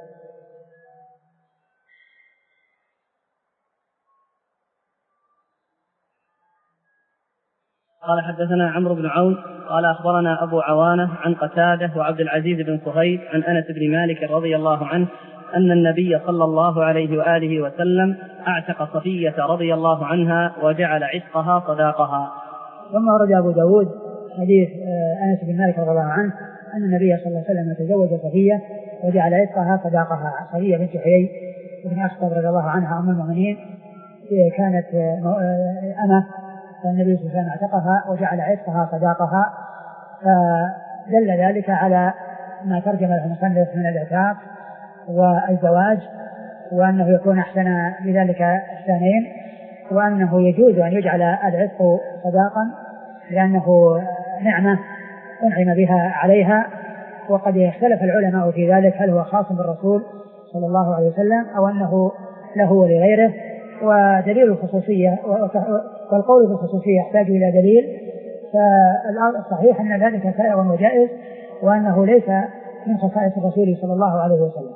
قال حدثنا عمرو بن عون قال أخبرنا أبو عوانة عن قتادة وعبد العزيز بن صهيب عن أنس بن مالك رضي الله عنه أن النبي صلى الله عليه وآله وسلم أعتق صفية رضي الله عنها وجعل عتقها صداقها. ثم ورد أبو داود حديث أنس بن مالك رضي الله عنه أن النبي صلى الله عليه وسلم تزوج صفية وجعل عتقها صداقها. صفية بنت حيي بن أخطب رضي الله عنها أم المؤمنين كانت أمة، فالنبي صلى الله عليه وسلم اعتقها وجعل عتقها صداقها، فدل ذلك على ما ترجم له المصنف من الاعتاق والزواج، وأنه يكون أحسن بذلك إحسانين، وأنه يجوز أن يجعل العتق صداقا لأنه نعمة أنعم بها عليها. وقد اختلف العلماء في ذلك هل هو خاص بالرسول صلى الله عليه وسلم أو أنه له ولغيره، ودليل الخصوصية والقول بالخصوصية يحتاج إلى دليل، فالصحيح أن ذلك سائغ وجائز وأنه ليس من خصائص الرسول صلى الله عليه وسلم.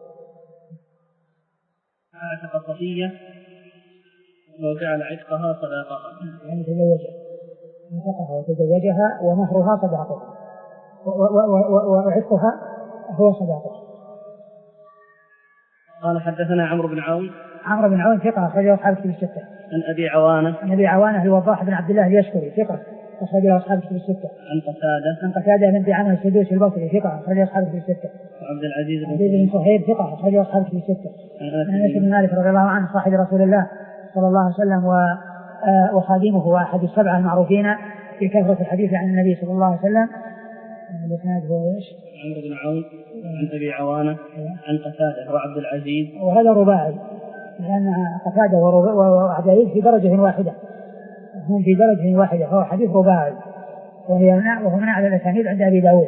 أعتق صفية وجعل عتقها صداقها، يعني تزوجها نفقها وتزوجها ومهرها صداقها وعتقها هو صداقها. قال حدثنا عمرو بن عون عمرو بن عون ثقة أخرجه أصحاب الكتب الستة. عن أبي عوانة عن أبي عوانة الوضاح بن عبد الله اليشكري ثقة أخرجه أصحاب الكتب الستة. عن قتادة عن قتادة بن دعامة السدوسي البصري ثقة أخرجه أصحاب الكتب الستة. وعبد العزيز بن صهيب ثقة أخرجه أصحاب الكتب الستة. عن أنس بن مالك رضي الله عنه صاحب رسول الله صلى الله عليه وسلم وخادمه وأحد السبعة المعروفين في كثرة الحديث عن النبي صلى الله عليه وسلم. الإسناد هو إيش؟ عمرو بن عون عن أبي عوانة عن قتادة وعبد العزيز، وهذا رباعي لأن قتادة وعبد العزيز في درجة واحدة، هم في درجة واحدة، فهو حديث رباعي وهو من أعلى الأسانيد عند أبي داود.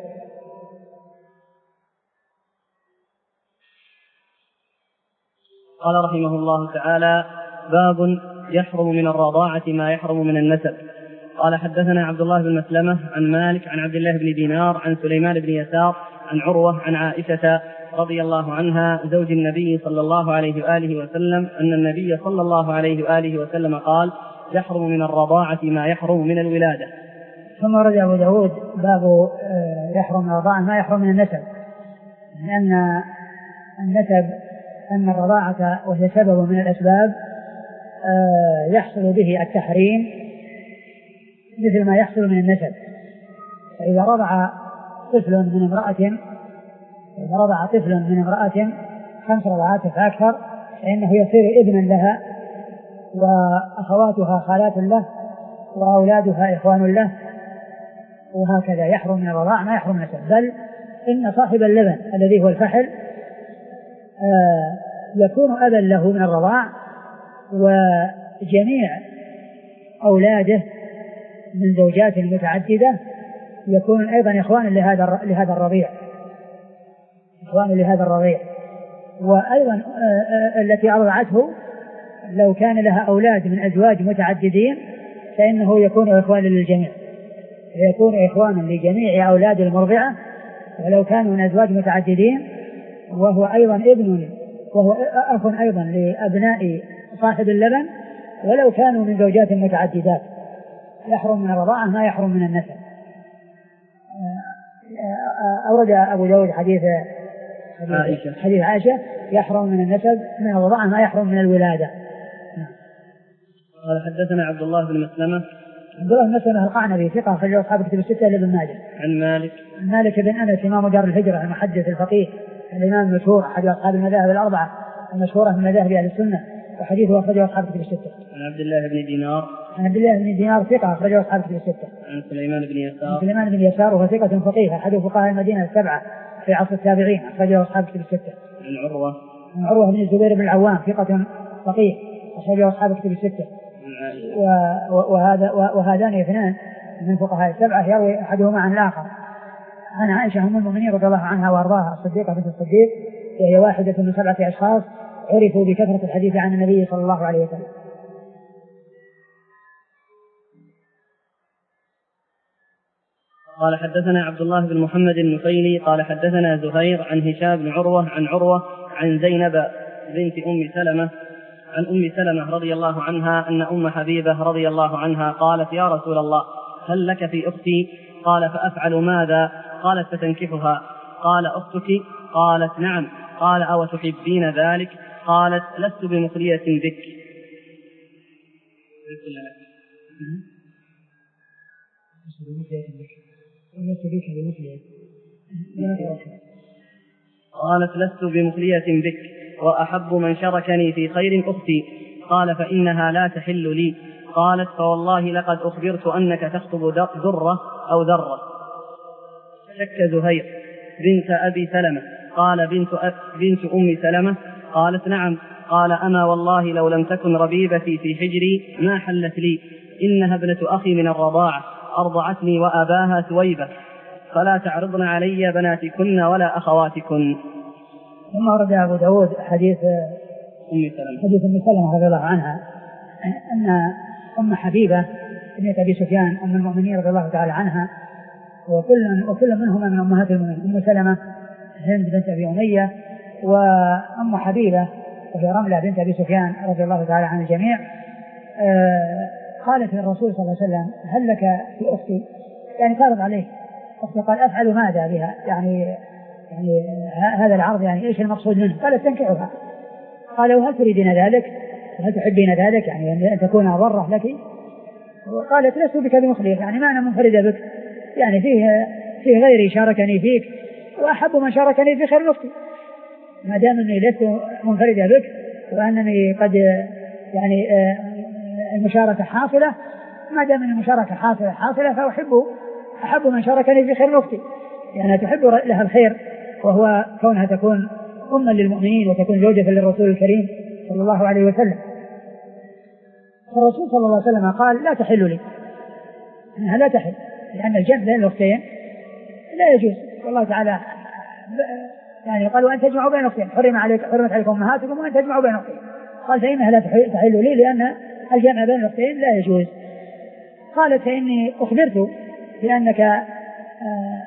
قال رحمه الله تعالى: باب يحرم من الرضاعة ما يحرم من النسب. قال حدثنا عبد الله بن مسلمة عن مالك عن عبد الله بن دينار عن سليمان بن يسار عن عروة عن عائشة رضي الله عنها زوج النبي صلى الله عليه وآله وسلم أن النبي صلى الله عليه وآله وسلم قال: يحرم من الرضاعة ما يحرم من الولادة. ثم رجع أبو داود باب يحرم من الرضاعة ما يحرم من النسب، لأن النسب أن الرضاعة وهي سبب من الأسباب يحصل به التحريم مثل ما يحصل من النسب. فإذا رضع طفل من امرأة إذا رضع طفل من امرأة خمس رضعات فأكثر فإنه يصير ابنا لها، وأخواتها خالات له، وأولادها إخوان له، وهكذا يحرم من الرضاع ما يحرم من النسب. بل إن صاحب اللبن الذي هو الفحل آه يكون أبا له من الرضاع، وجميع أولاده من زوجات متعددة يكون أيضا إخوان لهذا لهذا الرضيع إخوان لهذا الرضيع. وأيضا التي أرضعته لو كان لها أولاد من أزواج متعددين فإنه يكون إخوانا للجميع يكون إخوانا لجميع أولاد المرضعة، ولو كانوا من أزواج متعددين، وهو أيضا ابن وهو أخ أيضا لأبناء صاحب اللبن، ولو كانوا من زوجات متعددات. يحرم من الرضاعة ما يحرم من النسب. أورد أبو داود حديث عائشة. حديث عائشة يحرم من النسب من الرضاعة ما يحرم من الولادة. قال حدثنا عبد الله بن مسلمة عبد الله بن مسلمة القعنبي ثقة أخرجه أصحاب الكتب الستة إلا ابن ماجه. عن مالك مالك بن أنس إمام دار الهجرة المحدث الفقيه الإمام المشهور أحد أصحاب المذاهب الأربعة المشهورة من مذاهب أهل السنة، وحديثه أخرجه أصحاب الكتب الستة. عن عبد الله بن دينار عن عبد الله بن دينار ثقة أخرجه أصحاب الكتب الستة. عن سليمان بن يسار سليمان بن يسار وهو ثقة فقيه أحد فقهاء المدينة السبعة في عصر التابعين أخرجه أصحاب الكتب الستة. عن عروة عن عروة بن الزبير بن العوام ثقة فقيه أخرجه أصحاب الكتب الستة. وهذا وهذان اثنان من فقهاء السبعة يروي أحدهما عن الآخر عن عائشة أم المؤمنين رضي الله عنها وأرضاها الصديقة بنت الصديق، وهي واحدة من سبعة أشخاص عرفوا بكثرة الحديث عن النبي صلى الله عليه وسلم. قال حدثنا عبد الله بن محمد النفيلي قال حدثنا زهير عن هشام بن عروة عن عروة عن زينب بنت أم سلمة عن أم سلمة رضي الله عنها أن أم حبيبة رضي الله عنها قالت يا رسول الله هل لك في أختي؟ قال فأفعل ماذا؟ قالت فتنكحها. قال أختك؟ قالت نعم. قال أو تحبين ذلك؟ قالت لست بمخلية بك. قالت لست بمخلية بك وأحب من شركني في خير أختي. قال فإنها لا تحل لي. قالت فوالله لقد أخبرت أنك تخطب ذرة أو ذرة. شك زهير بنت أبي سلمة قال بنت, بنت أم سلمة؟ قالت نعم. قال أما والله لو لم تكن ربيبتي في حجري ما حلت لي، إنها ابنة أخي من الرضاعة أرضعتني وأباها ثويبة، فلا تعرضن علي بناتكن ولا أخواتكن. ثم ورد أبو داود حديث أم سلمة حديث أم سلمة رضي الله عنها أن أم حبيبة بنت أبي سفيان أم المؤمنين رضي الله تعالى عنها، وكل وكل منهما من أمهات المؤمنين، أم سلمة هند بنت أبي أمية، وأم حبيبة وهي رملة بنت أبي سفيان رضي الله تعالى عن الجميع. آه قالت للرسول صلى الله عليه وسلم هل لك في أختي؟ يعني تعرض عليه أختي. قال أفعل ماذا بها؟ يعني يعني هذا العرض يعني إيش المقصود منه؟ قالت تنكحها. قال وهل تريدين ذلك؟ وهل تحبين ذلك؟ يعني أن تكون ضرة لك؟ قالت لست بك بمخلية، يعني ما أنا منفردة بك، يعني فيه, فيه غيري شاركني فيك، وأحب من شاركني في خير أختي، ما دام أني لست منفردة بك وأنني قد يعني المشاركة حاصلة، ما دام أن المشاركة حاصلة حاصلة فأحب أحب من شاركني في خير أختي، يعني تحب لها الخير، وهو كونها تكون أما للمؤمنين وتكون زوجة للرسول الكريم صلى الله عليه وسلم. الرسول صلى الله عليه وسلم قال لا تحل لي، إنها لا تحل، لأن الجمع بين الأختين لا يجوز. والله تعالى يعني قالوا أن تجمعوا بين أختين، حرم عليك حرمت عليكم أمهاتكم وأن تجمعوا بين أختين. قال فإنها لا تحل لي لأن الجمع بين الأختين لا يجوز. قالت فإني أخبرت بأنك آه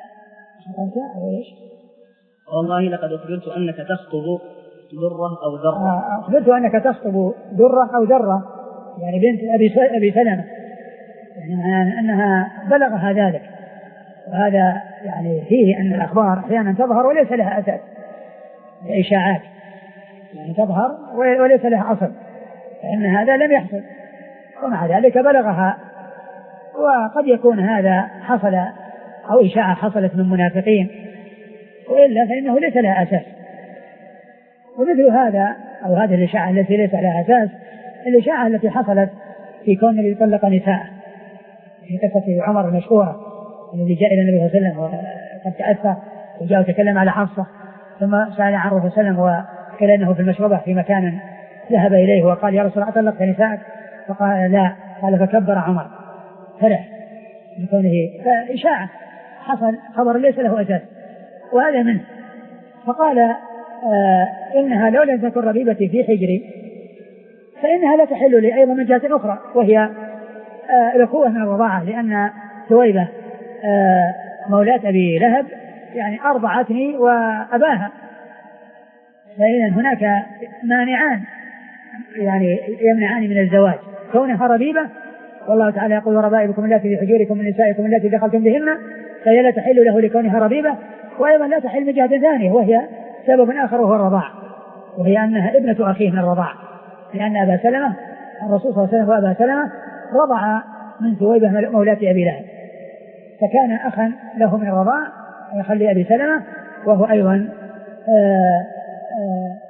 والله لقد أخبرت أنك تخطب ذرة أو ذرة. آه أخبرت أنك تخطب ذرة أو ذرة، يعني بنت أبي أبي سلمة، يعني أنها بلغها ذلك. وهذا يعني فيه أن الأخبار أحيانا تظهر وليس لها أساس، إشاعات يعني تظهر وليس لها أصل، فإن هذا لم يحصل، ومع ذلك بلغها وقد يكون هذا حصل أو إشاعة حصلت من منافقين، وإلا فإنه ليس لها أساس. ومثل هذا أو هذه الإشاعة التي ليس لها أساس الإشاعة التي حصلت في كون الذي طلق نساء في قصة عمر المشهورة الذي جاء إلى النبي صلى الله عليه وسلم وقد تأثر وجاء وتكلم على حفصة، ثم سأل عن الرسول صلى الله عليه وسلم وقال إنه في المشربة في مكان ذهب إليه وقال يا رسول الله طلقت نساءك؟ فقال لا، قال فكبر عمر فرح بكونه إشاعة حصل خبر ليس له أساس وهذا منه. فقال آه إنها لو لم تكن ربيبتي في حجري فإنها لا تحل لي أيضا من جهة أخرى، وهي آه الأخوة من الرضاعة، لأن ثويبة آه مولاة أبي لهب يعني أرضعتني وأباها، فإذا هناك مانعان يعني يمنعان من الزواج، كونها ربيبة والله تعالى يقول وربائبكم التي في حجوركم من نسائكم التي دخلتم بهن، فهي لا تحل له لكونها ربيبة، وأيضا لا تحل من جهة ثانية وهي سبب آخر وهو الرضاعة، وهي أنها ابنة أخيه من الرضاعة، لأن أبا سلمة الرسول صلى الله عليه وسلم وأبا سلمة رضع من ثويبة مولاة أبي لهب، فكان أخا له من الرضاعة يخلي أبي سلمة، وهو أيضا آآ آآ